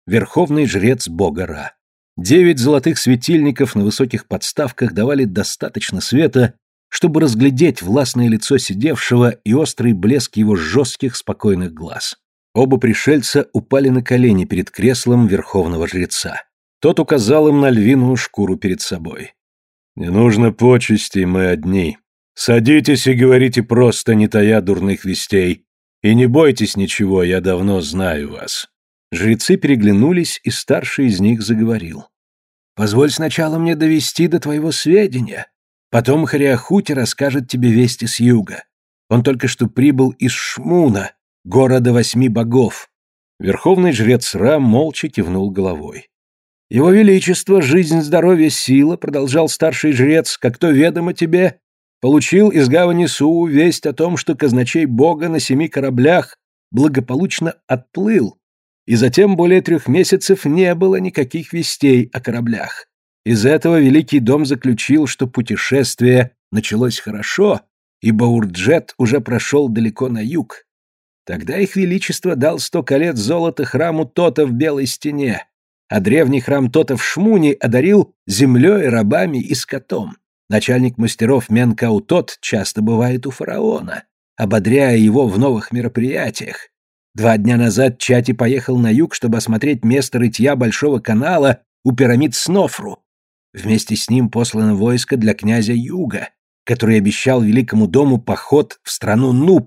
верховный жрец бога Ра. Девять золотых светильников на высоких подставках давали достаточно света, чтобы разглядеть властное лицо сидевшего и острый блеск его жестких, спокойных глаз. Оба пришельца упали на колени перед креслом верховного жреца. Тот указал им на львиную шкуру перед собой. «Не нужно почестей, мы одни. Садитесь и говорите просто, не тая дурных вестей. И не бойтесь ничего, я давно знаю вас». Жрецы переглянулись, и старший из них заговорил. «Позволь сначала мне довести до твоего сведения. Потом Хариахути расскажет тебе вести с юга. Он только что прибыл из Шмуна, города восьми богов». Верховный жрец Ра молча кивнул головой. «Его Величество, жизнь, здоровье, сила», — продолжал старший жрец, — «как то ведомо тебе, получил из гавани Суу весть о том, что казначей бога на семи кораблях благополучно отплыл, и затем более трех месяцев не было никаких вестей о кораблях. Из этого Великий дом заключил, что путешествие началось хорошо, и Баурджет уже прошел далеко на юг. Тогда их Величество дал сто колец золота храму Тота в Белой стене, а древний храм Тота в Шмуне одарил землей, рабами и скотом. Начальник мастеров Менкаутот часто бывает у фараона, ободряя его в новых мероприятиях. Два дня назад Чати поехал на юг, чтобы осмотреть место рытья Большого канала у пирамид Снофру. Вместе с ним послано войско для князя Юга, который обещал Великому дому поход в страну Нуб.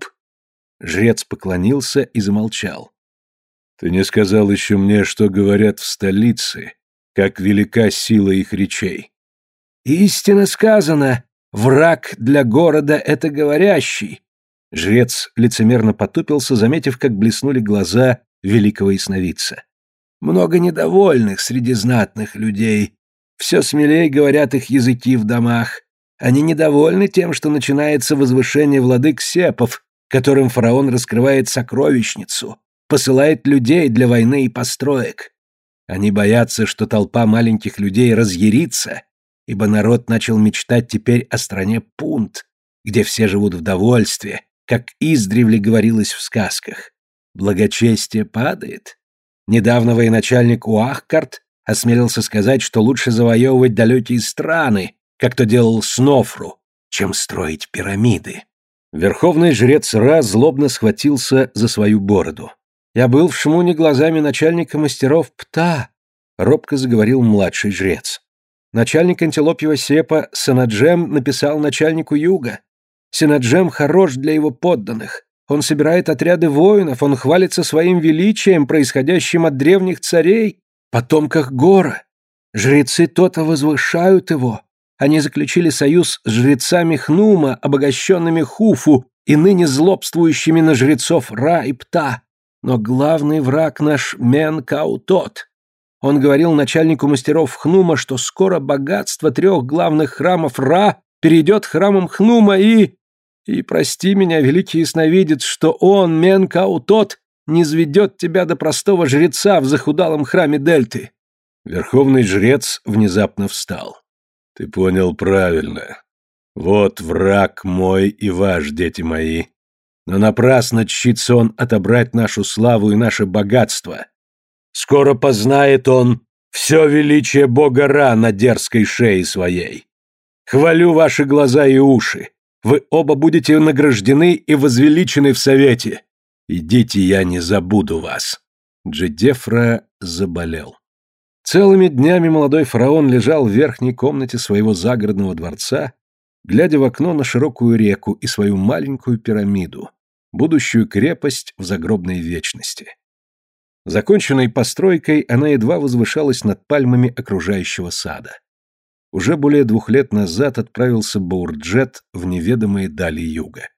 Жрец поклонился и замолчал. «Ты не сказал еще мне, что говорят в столице, как велика сила их речей». «Истинно сказано, враг для города — это говорящий». Жрец лицемерно потупился, заметив, как блеснули глаза великого ясновидца. «Много недовольных среди знатных людей. Все смелее говорят их языки в домах. Они недовольны тем, что начинается возвышение владык Сепов, которым фараон раскрывает сокровищницу, посылает людей для войны и построек. Они боятся, что толпа маленьких людей разъярится, ибо народ начал мечтать теперь о стране Пунт, где все живут в довольстве, как издревле говорилось в сказках. Благочестие падает. Недавно военачальник Уахкарт осмелился сказать, что лучше завоевывать далекие страны, как то делал Снофру, чем строить пирамиды. Верховный жрец Ра злобно схватился за свою бороду. «Я был в Шмуне глазами начальника мастеров Пта», — робко заговорил младший жрец. «Начальник антилопьего сепа Санаджем написал начальнику юга. Санаджем хорош для его подданных. Он собирает отряды воинов, он хвалится своим величием, происходящим от древних царей, потомках Гора. Жрецы то-то возвышают его. Они заключили союз с жрецами Хнума, обогащенными Хуфу и ныне злобствующими на жрецов Ра и Пта. Но главный враг наш Менкаутот. Он говорил начальнику мастеров Хнума, что скоро богатство трех главных храмов Ра перейдет храмом Хнума и... И прости меня, великий ясновидец, что он, Менкаутот, не низведет тебя до простого жреца в захудалом храме Дельты». Верховный жрец внезапно встал. «Ты понял правильно. Вот враг мой и ваш, дети мои. Но напрасно чтится он отобрать нашу славу и наше богатство. Скоро познает он все величие бога Ра на дерзкой шее своей. Хвалю ваши глаза и уши. Вы оба будете награждены и возвеличены в совете. Идите, я не забуду вас». Джедефра заболел. Целыми днями молодой фараон лежал в верхней комнате своего загородного дворца, глядя в окно на широкую реку и свою маленькую пирамиду, будущую крепость в загробной вечности. Законченной постройкой она едва возвышалась над пальмами окружающего сада. Уже более двух лет назад отправился Баурджет в неведомые дали юга.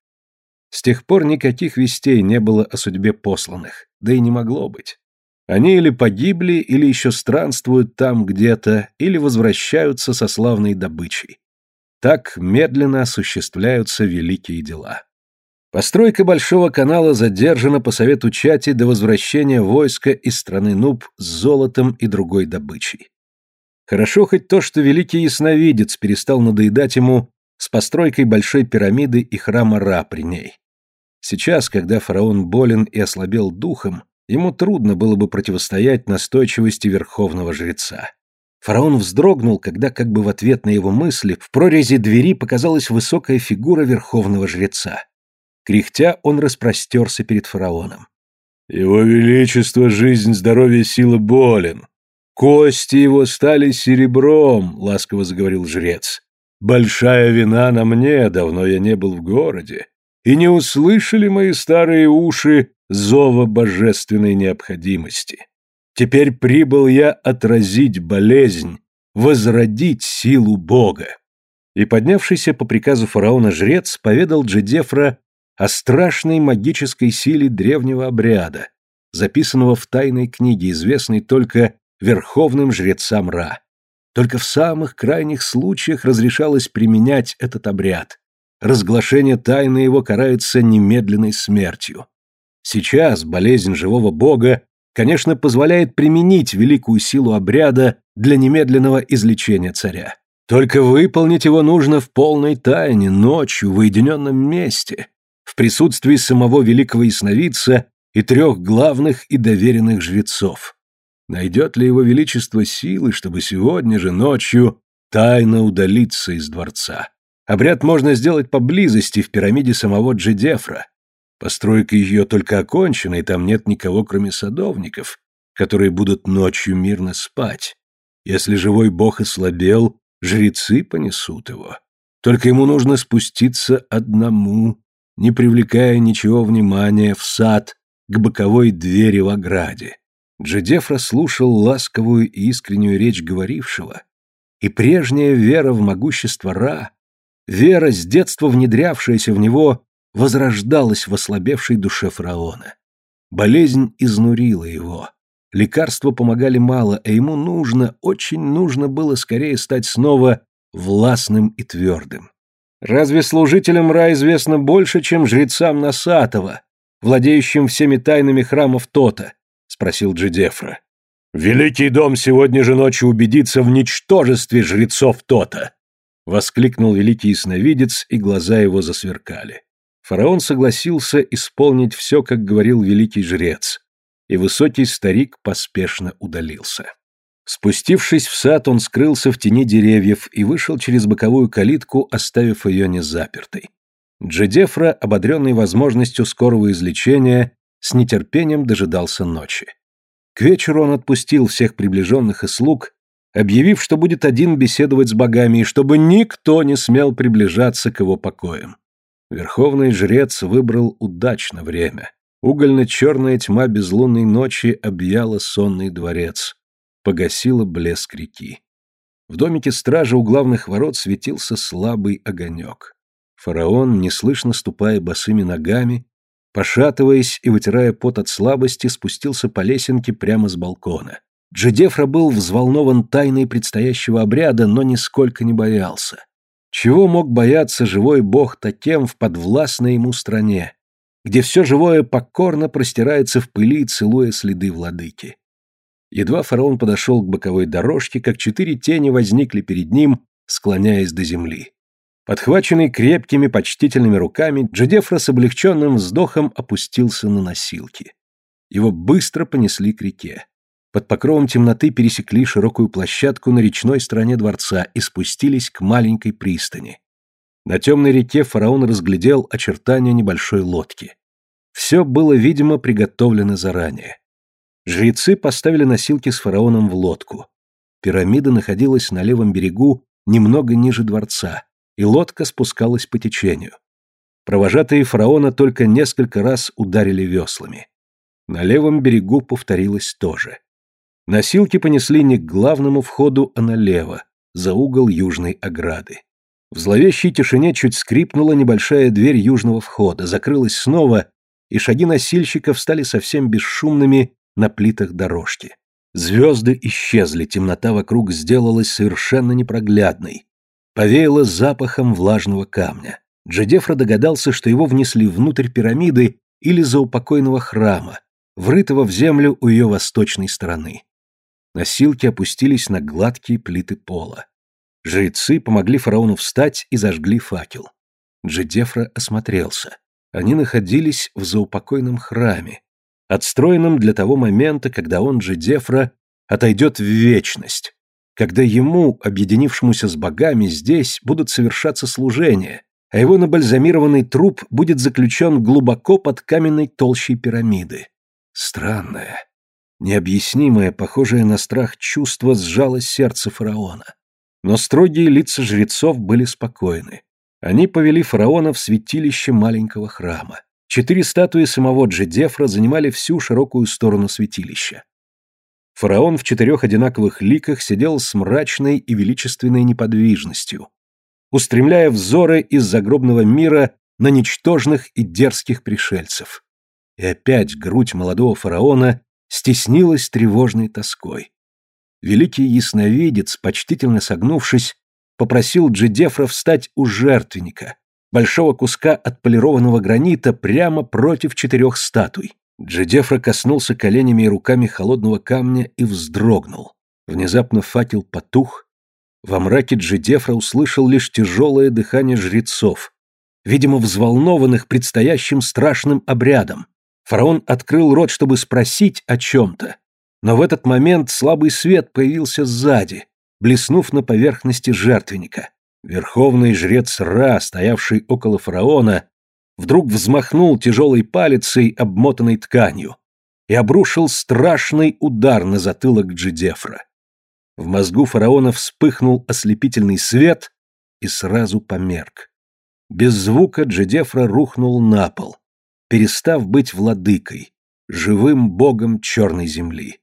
С тех пор никаких вестей не было о судьбе посланных, да и не могло быть. Они или погибли, или еще странствуют там где-то, или возвращаются со славной добычей. Так медленно осуществляются великие дела. Постройка Большого канала задержана по совету Чати до возвращения войска из страны Нуб с золотом и другой добычей. Хорошо хоть то, что великий ясновидец перестал надоедать ему с постройкой Большой пирамиды и храма Ра при ней. Сейчас, когда фараон болен и ослабел духом, Ему трудно было бы противостоять настойчивости верховного жреца. Фараон вздрогнул, когда как бы в ответ на его мысли в прорези двери показалась высокая фигура верховного жреца. Кряхтя он распростерся перед фараоном. «Его величество, жизнь, здоровье, сила болен. Кости его стали серебром», — ласково заговорил жрец. «Большая вина на мне, давно я не был в городе, и не услышали мои старые уши зова божественной необходимости. Теперь прибыл я отразить болезнь, возродить силу Бога». И поднявшийся по приказу фараона жрец поведал Джедефра о страшной магической силе древнего обряда, записанного в тайной книге, известной только верховным жрецам Ра. Только в самых крайних случаях разрешалось применять этот обряд. Разглашение тайны его карается немедленной смертью. Сейчас болезнь живого бога, конечно, позволяет применить великую силу обряда для немедленного излечения царя. Только выполнить его нужно в полной тайне, ночью, в уединенном месте, в присутствии самого великого ясновидца и трех главных и доверенных жрецов. Найдет ли его величество силы, чтобы сегодня же ночью тайно удалиться из дворца? Обряд можно сделать поблизости, в пирамиде самого Джедефра. Постройка ее только окончена, и там нет никого, кроме садовников, которые будут ночью мирно спать. Если живой бог ослабел, жрецы понесут его. Только ему нужно спуститься одному, не привлекая ничего внимания, в сад, к боковой двери в ограде. Джедефра слушал ласковую и искреннюю речь говорившего, и прежняя вера в могущество Ра, вера, с детства внедрявшаяся в него, возрождалась в ослабевшей душе фараона. Болезнь изнурила его. Лекарства помогали мало, а ему нужно, очень нужно было скорее стать снова властным и твердым. Разве служителям Ра известно больше, чем жрецам Насатова, владеющим всеми тайнами храмов Тота? — спросил Джедефра. «Великий дом сегодня же ночью убедится в ничтожестве жрецов Тота!» — воскликнул великий ясновидец, и глаза его засверкали. Фараон согласился исполнить все, как говорил великий жрец, и высокий старик поспешно удалился. Спустившись в сад, он скрылся в тени деревьев и вышел через боковую калитку, оставив ее незапертой. Джедефра, ободренный возможностью скорого излечения, с нетерпением дожидался ночи. К вечеру он отпустил всех приближенных и слуг, объявив, что будет один беседовать с богами, и чтобы никто не смел приближаться к его покоям. Верховный жрец выбрал удачно время. Угольно-черная тьма безлунной ночи объяла сонный дворец, погасила блеск реки. В домике стражи у главных ворот светился слабый огонек. Фараон, неслышно ступая босыми ногами, пошатываясь и вытирая пот от слабости, спустился по лесенке прямо с балкона. Джедефра был взволнован тайной предстоящего обряда, но нисколько не боялся. Чего мог бояться живой бог Тотем в подвластной ему стране, где все живое покорно простирается в пыли, целуя следы владыки? Едва фараон подошел к боковой дорожке, как четыре тени возникли перед ним, склоняясь до земли. Подхваченный крепкими, почтительными руками, Джедефра с облегченным вздохом опустился на носилки. Его быстро понесли к реке. Под покровом темноты пересекли широкую площадку на речной стороне дворца и спустились к маленькой пристани. На темной реке фараон разглядел очертания небольшой лодки. Все было, видимо, приготовлено заранее. Жрецы поставили носилки с фараоном в лодку. Пирамида находилась на левом берегу, немного ниже дворца, и лодка спускалась по течению. Провожатые фараона только несколько раз ударили веслами. На левом берегу повторилось то же. Носилки понесли не к главному входу, а налево, за угол южной ограды. В зловещей тишине чуть скрипнула небольшая дверь южного входа, закрылась снова, и шаги носильщиков стали совсем бесшумными на плитах дорожки. Звезды исчезли, темнота вокруг сделалась совершенно непроглядной. Повеяло запахом влажного камня. Джедефра догадался, что его внесли внутрь пирамиды или заупокойного храма, врытого в землю у ее восточной стороны. Носилки опустились на гладкие плиты пола. Жрецы помогли фараону встать и зажгли факел. Джедефра осмотрелся. Они находились в заупокойном храме, отстроенном для того момента, когда он, Джидефра, отойдет в вечность, когда ему, объединившемуся с богами, здесь будут совершаться служения, а его набальзамированный труп будет заключен глубоко под каменной толщей пирамиды. Странное, необъяснимое, похожее на страх чувство сжало сердце фараона. Но строгие лица жрецов были спокойны. Они повели фараона в святилище маленького храма. Четыре статуи самого Джидефра занимали всю широкую сторону святилища. Фараон в четырех одинаковых ликах сидел с мрачной и величественной неподвижностью, устремляя взоры из загробного мира на ничтожных и дерзких пришельцев. И опять грудь молодого фараона стеснилась тревожной тоской. Великий ясновидец, почтительно согнувшись, попросил Джидефра встать у жертвенника, большого куска отполированного гранита прямо против четырех статуй. Джидефра коснулся коленями и руками холодного камня и вздрогнул. Внезапно факел потух. Во мраке Джидефра услышал лишь тяжелое дыхание жрецов, видимо, взволнованных предстоящим страшным обрядом. Фараон открыл рот, чтобы спросить о чем-то, но в этот момент слабый свет появился сзади, блеснув на поверхности жертвенника. Верховный жрец Ра, стоявший около фараона, вдруг взмахнул тяжелой палицей, обмотанной тканью, и обрушил страшный удар на затылок Джидефра. В мозгу фараона вспыхнул ослепительный свет и сразу померк. Без звука Джидефра рухнул на пол, перестав быть владыкой, живым богом черной земли.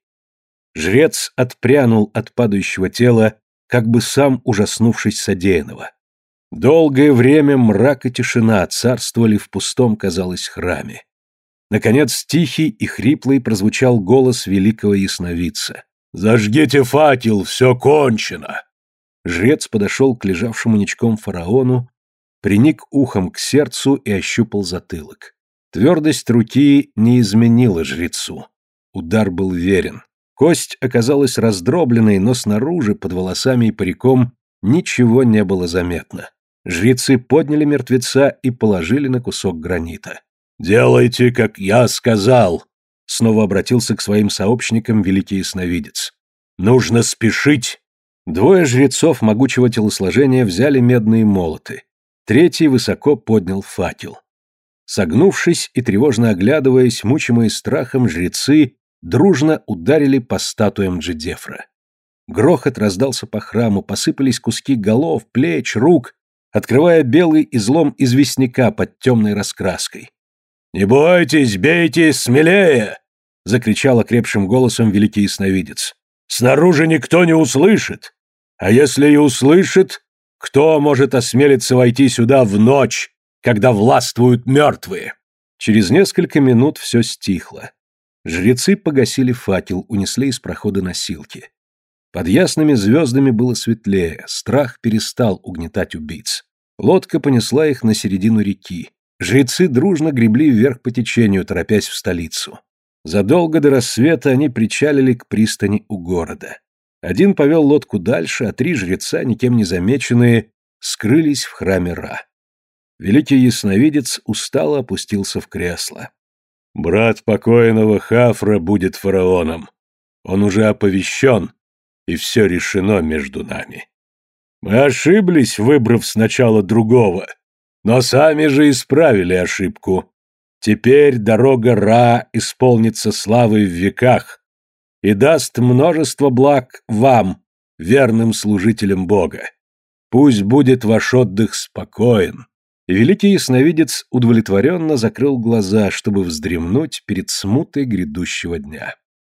Жрец отпрянул от падающего тела, как бы сам ужаснувшись содеянного. Долгое время мрак и тишина царствовали в пустом, казалось, храме. Наконец тихий и хриплый прозвучал голос великого ясновидца. «Зажгите факел, все кончено!» Жрец подошел к лежавшему ничком фараону, приник ухом к сердцу и ощупал затылок. Твердость руки не изменила жрецу. Удар был верен. Кость оказалась раздробленной, но снаружи, под волосами и париком, ничего не было заметно. Жрецы подняли мертвеца и положили на кусок гранита. «Делайте, как я сказал!» Снова обратился к своим сообщникам великий ясновидец. «Нужно спешить!» Двое жрецов могучего телосложения взяли медные молоты. Третий высоко поднял факел. Согнувшись и тревожно оглядываясь, мучимые страхом жрецы дружно ударили по статуям Джидефра. Грохот раздался по храму, посыпались куски голов, плеч, рук, открывая белый излом известняка под темной раскраской. «Не бойтесь, бейте смелее!» — закричал окрепшим голосом великий ясновидец. «Снаружи никто не услышит! А если и услышит, кто может осмелиться войти сюда в ночь, когда властвуют мертвые?» Через несколько минут все стихло. Жрецы погасили факел, унесли из прохода носилки. Под ясными звездами было светлее, страх перестал угнетать убийц. Лодка понесла их на середину реки. Жрецы дружно гребли вверх по течению, торопясь в столицу. Задолго до рассвета они причалили к пристани у города. Один повел лодку дальше, а три жреца, никем не замеченные, скрылись в храме Ра. Великий ясновидец устало опустился в кресло. «Брат покойного Хафра будет фараоном. Он уже оповещен, и все решено между нами. Мы ошиблись, выбрав сначала другого, но сами же исправили ошибку. Теперь дорога Ра исполнится славой в веках и даст множество благ вам, верным служителям Бога. Пусть будет ваш отдых спокоен». И великий ясновидец удовлетворенно закрыл глаза, чтобы вздремнуть перед смутой грядущего дня.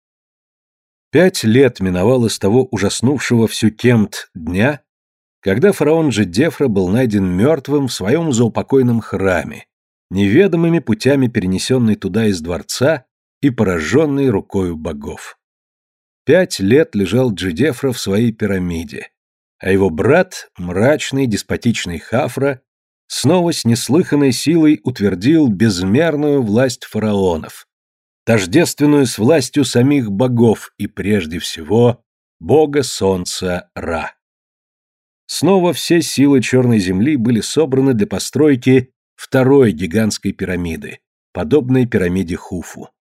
Пять лет миновало с того ужаснувшего всю Кемт дня, когда фараон Джидефра был найден мертвым в своем заупокойном храме, неведомыми путями перенесенный туда из дворца и пораженный рукою богов. Пять лет лежал Джидефра в своей пирамиде, а его брат, мрачный, деспотичный Хафра, снова с неслыханной силой утвердил безмерную власть фараонов, тождественную с властью самих богов и, прежде всего, бога солнца Ра. Снова все силы черной земли были собраны для постройки второй гигантской пирамиды, подобной пирамиде Хуфу.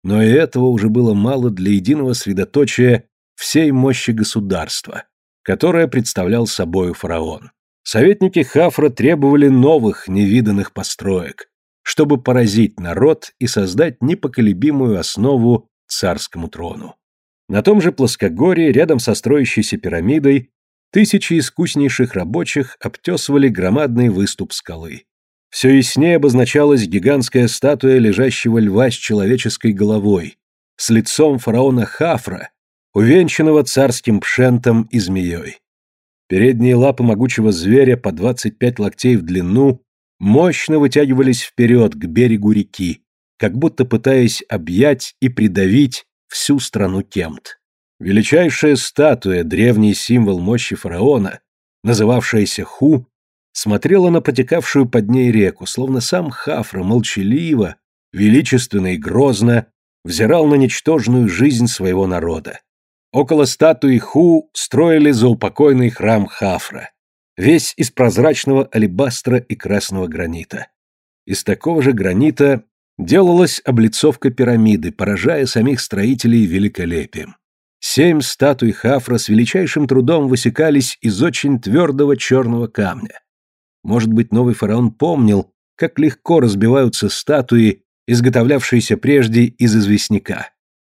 Но и этого уже было мало для единого средоточия всей мощи государства, которое представлял собою фараон. Советники Хафра требовали новых, невиданных построек, чтобы поразить народ и создать непоколебимую основу царскому трону. На том же плоскогорье, рядом со строящейся пирамидой, тысячи искуснейших рабочих обтесывали громадный выступ скалы. Все яснее обозначалась гигантская статуя лежащего льва с человеческой головой, с лицом фараона Хафра, увенчанного царским пшентом и змеей. Передние лапы могучего зверя по двадцать пять локтей в длину мощно вытягивались вперед к берегу реки, как будто пытаясь объять и придавить всю страну Кемт. Величайшая статуя, древний символ мощи фараона, называвшаяся Ху, смотрела на потекавшую под ней реку, словно сам Хафра молчаливо, величественно и грозно взирал на ничтожную жизнь своего народа. Около статуи Ху строили заупокойный храм Хафра, весь из прозрачного алебастра и красного гранита. Из такого же гранита делалась облицовка пирамиды, поражая самих строителей великолепием. Семь статуй Хафра с величайшим трудом высекались из очень твердого черного камня. Может быть, новый фараон помнил, как легко разбиваются статуи, изготовлявшиеся прежде из известняка.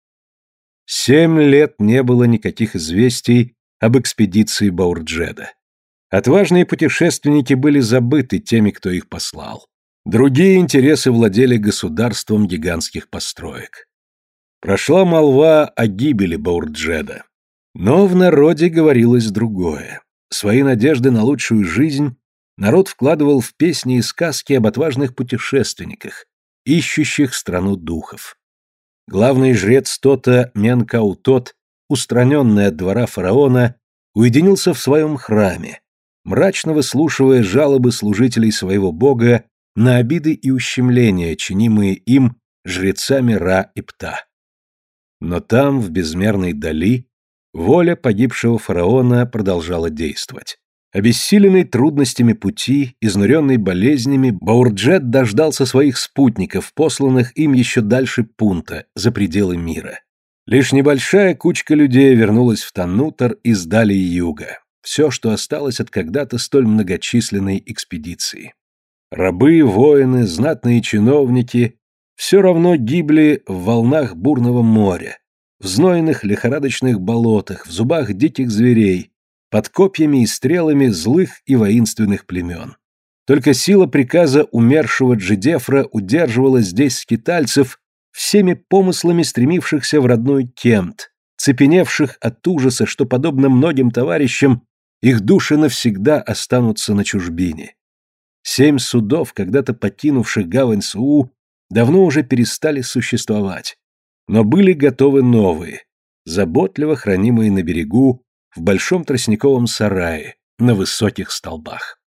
Семь лет не было никаких известий об экспедиции Баурджеда. Отважные путешественники были забыты теми, кто их послал. Другие интересы владели государством гигантских построек. Прошла молва о гибели Баурджеда. Но в народе говорилось другое. Свои надежды на лучшую жизнь народ вкладывал в песни и сказки об отважных путешественниках, ищущих страну духов. Главный жрец Тота Менкаутот, устраненный от двора фараона, уединился в своем храме, мрачно выслушивая жалобы служителей своего бога на обиды и ущемления, чинимые им жрецами Ра и Пта. Но там, в безмерной дали, воля погибшего фараона продолжала действовать. Обессиленный трудностями пути, изнуренный болезнями, Баурджед дождался своих спутников, посланных им еще дальше Пунта, за пределы мира. Лишь небольшая кучка людей вернулась в Таннутар из дали юга, все, что осталось от когда-то столь многочисленной экспедиции. Рабы, воины, знатные чиновники все равно гибли в волнах бурного моря, в знойных лихорадочных болотах, в зубах диких зверей, под копьями и стрелами злых и воинственных племен. Только сила приказа умершего Джидефра удерживала здесь скитальцев всеми помыслами стремившихся в родной Кемт, цепеневших от ужаса, что, подобно многим товарищам, их души навсегда останутся на чужбине. Семь судов, когда-то покинувших гавань Суу, давно уже перестали существовать, но были готовы новые, заботливо хранимые на берегу, в большом тростниковом сарае, на высоких столбах.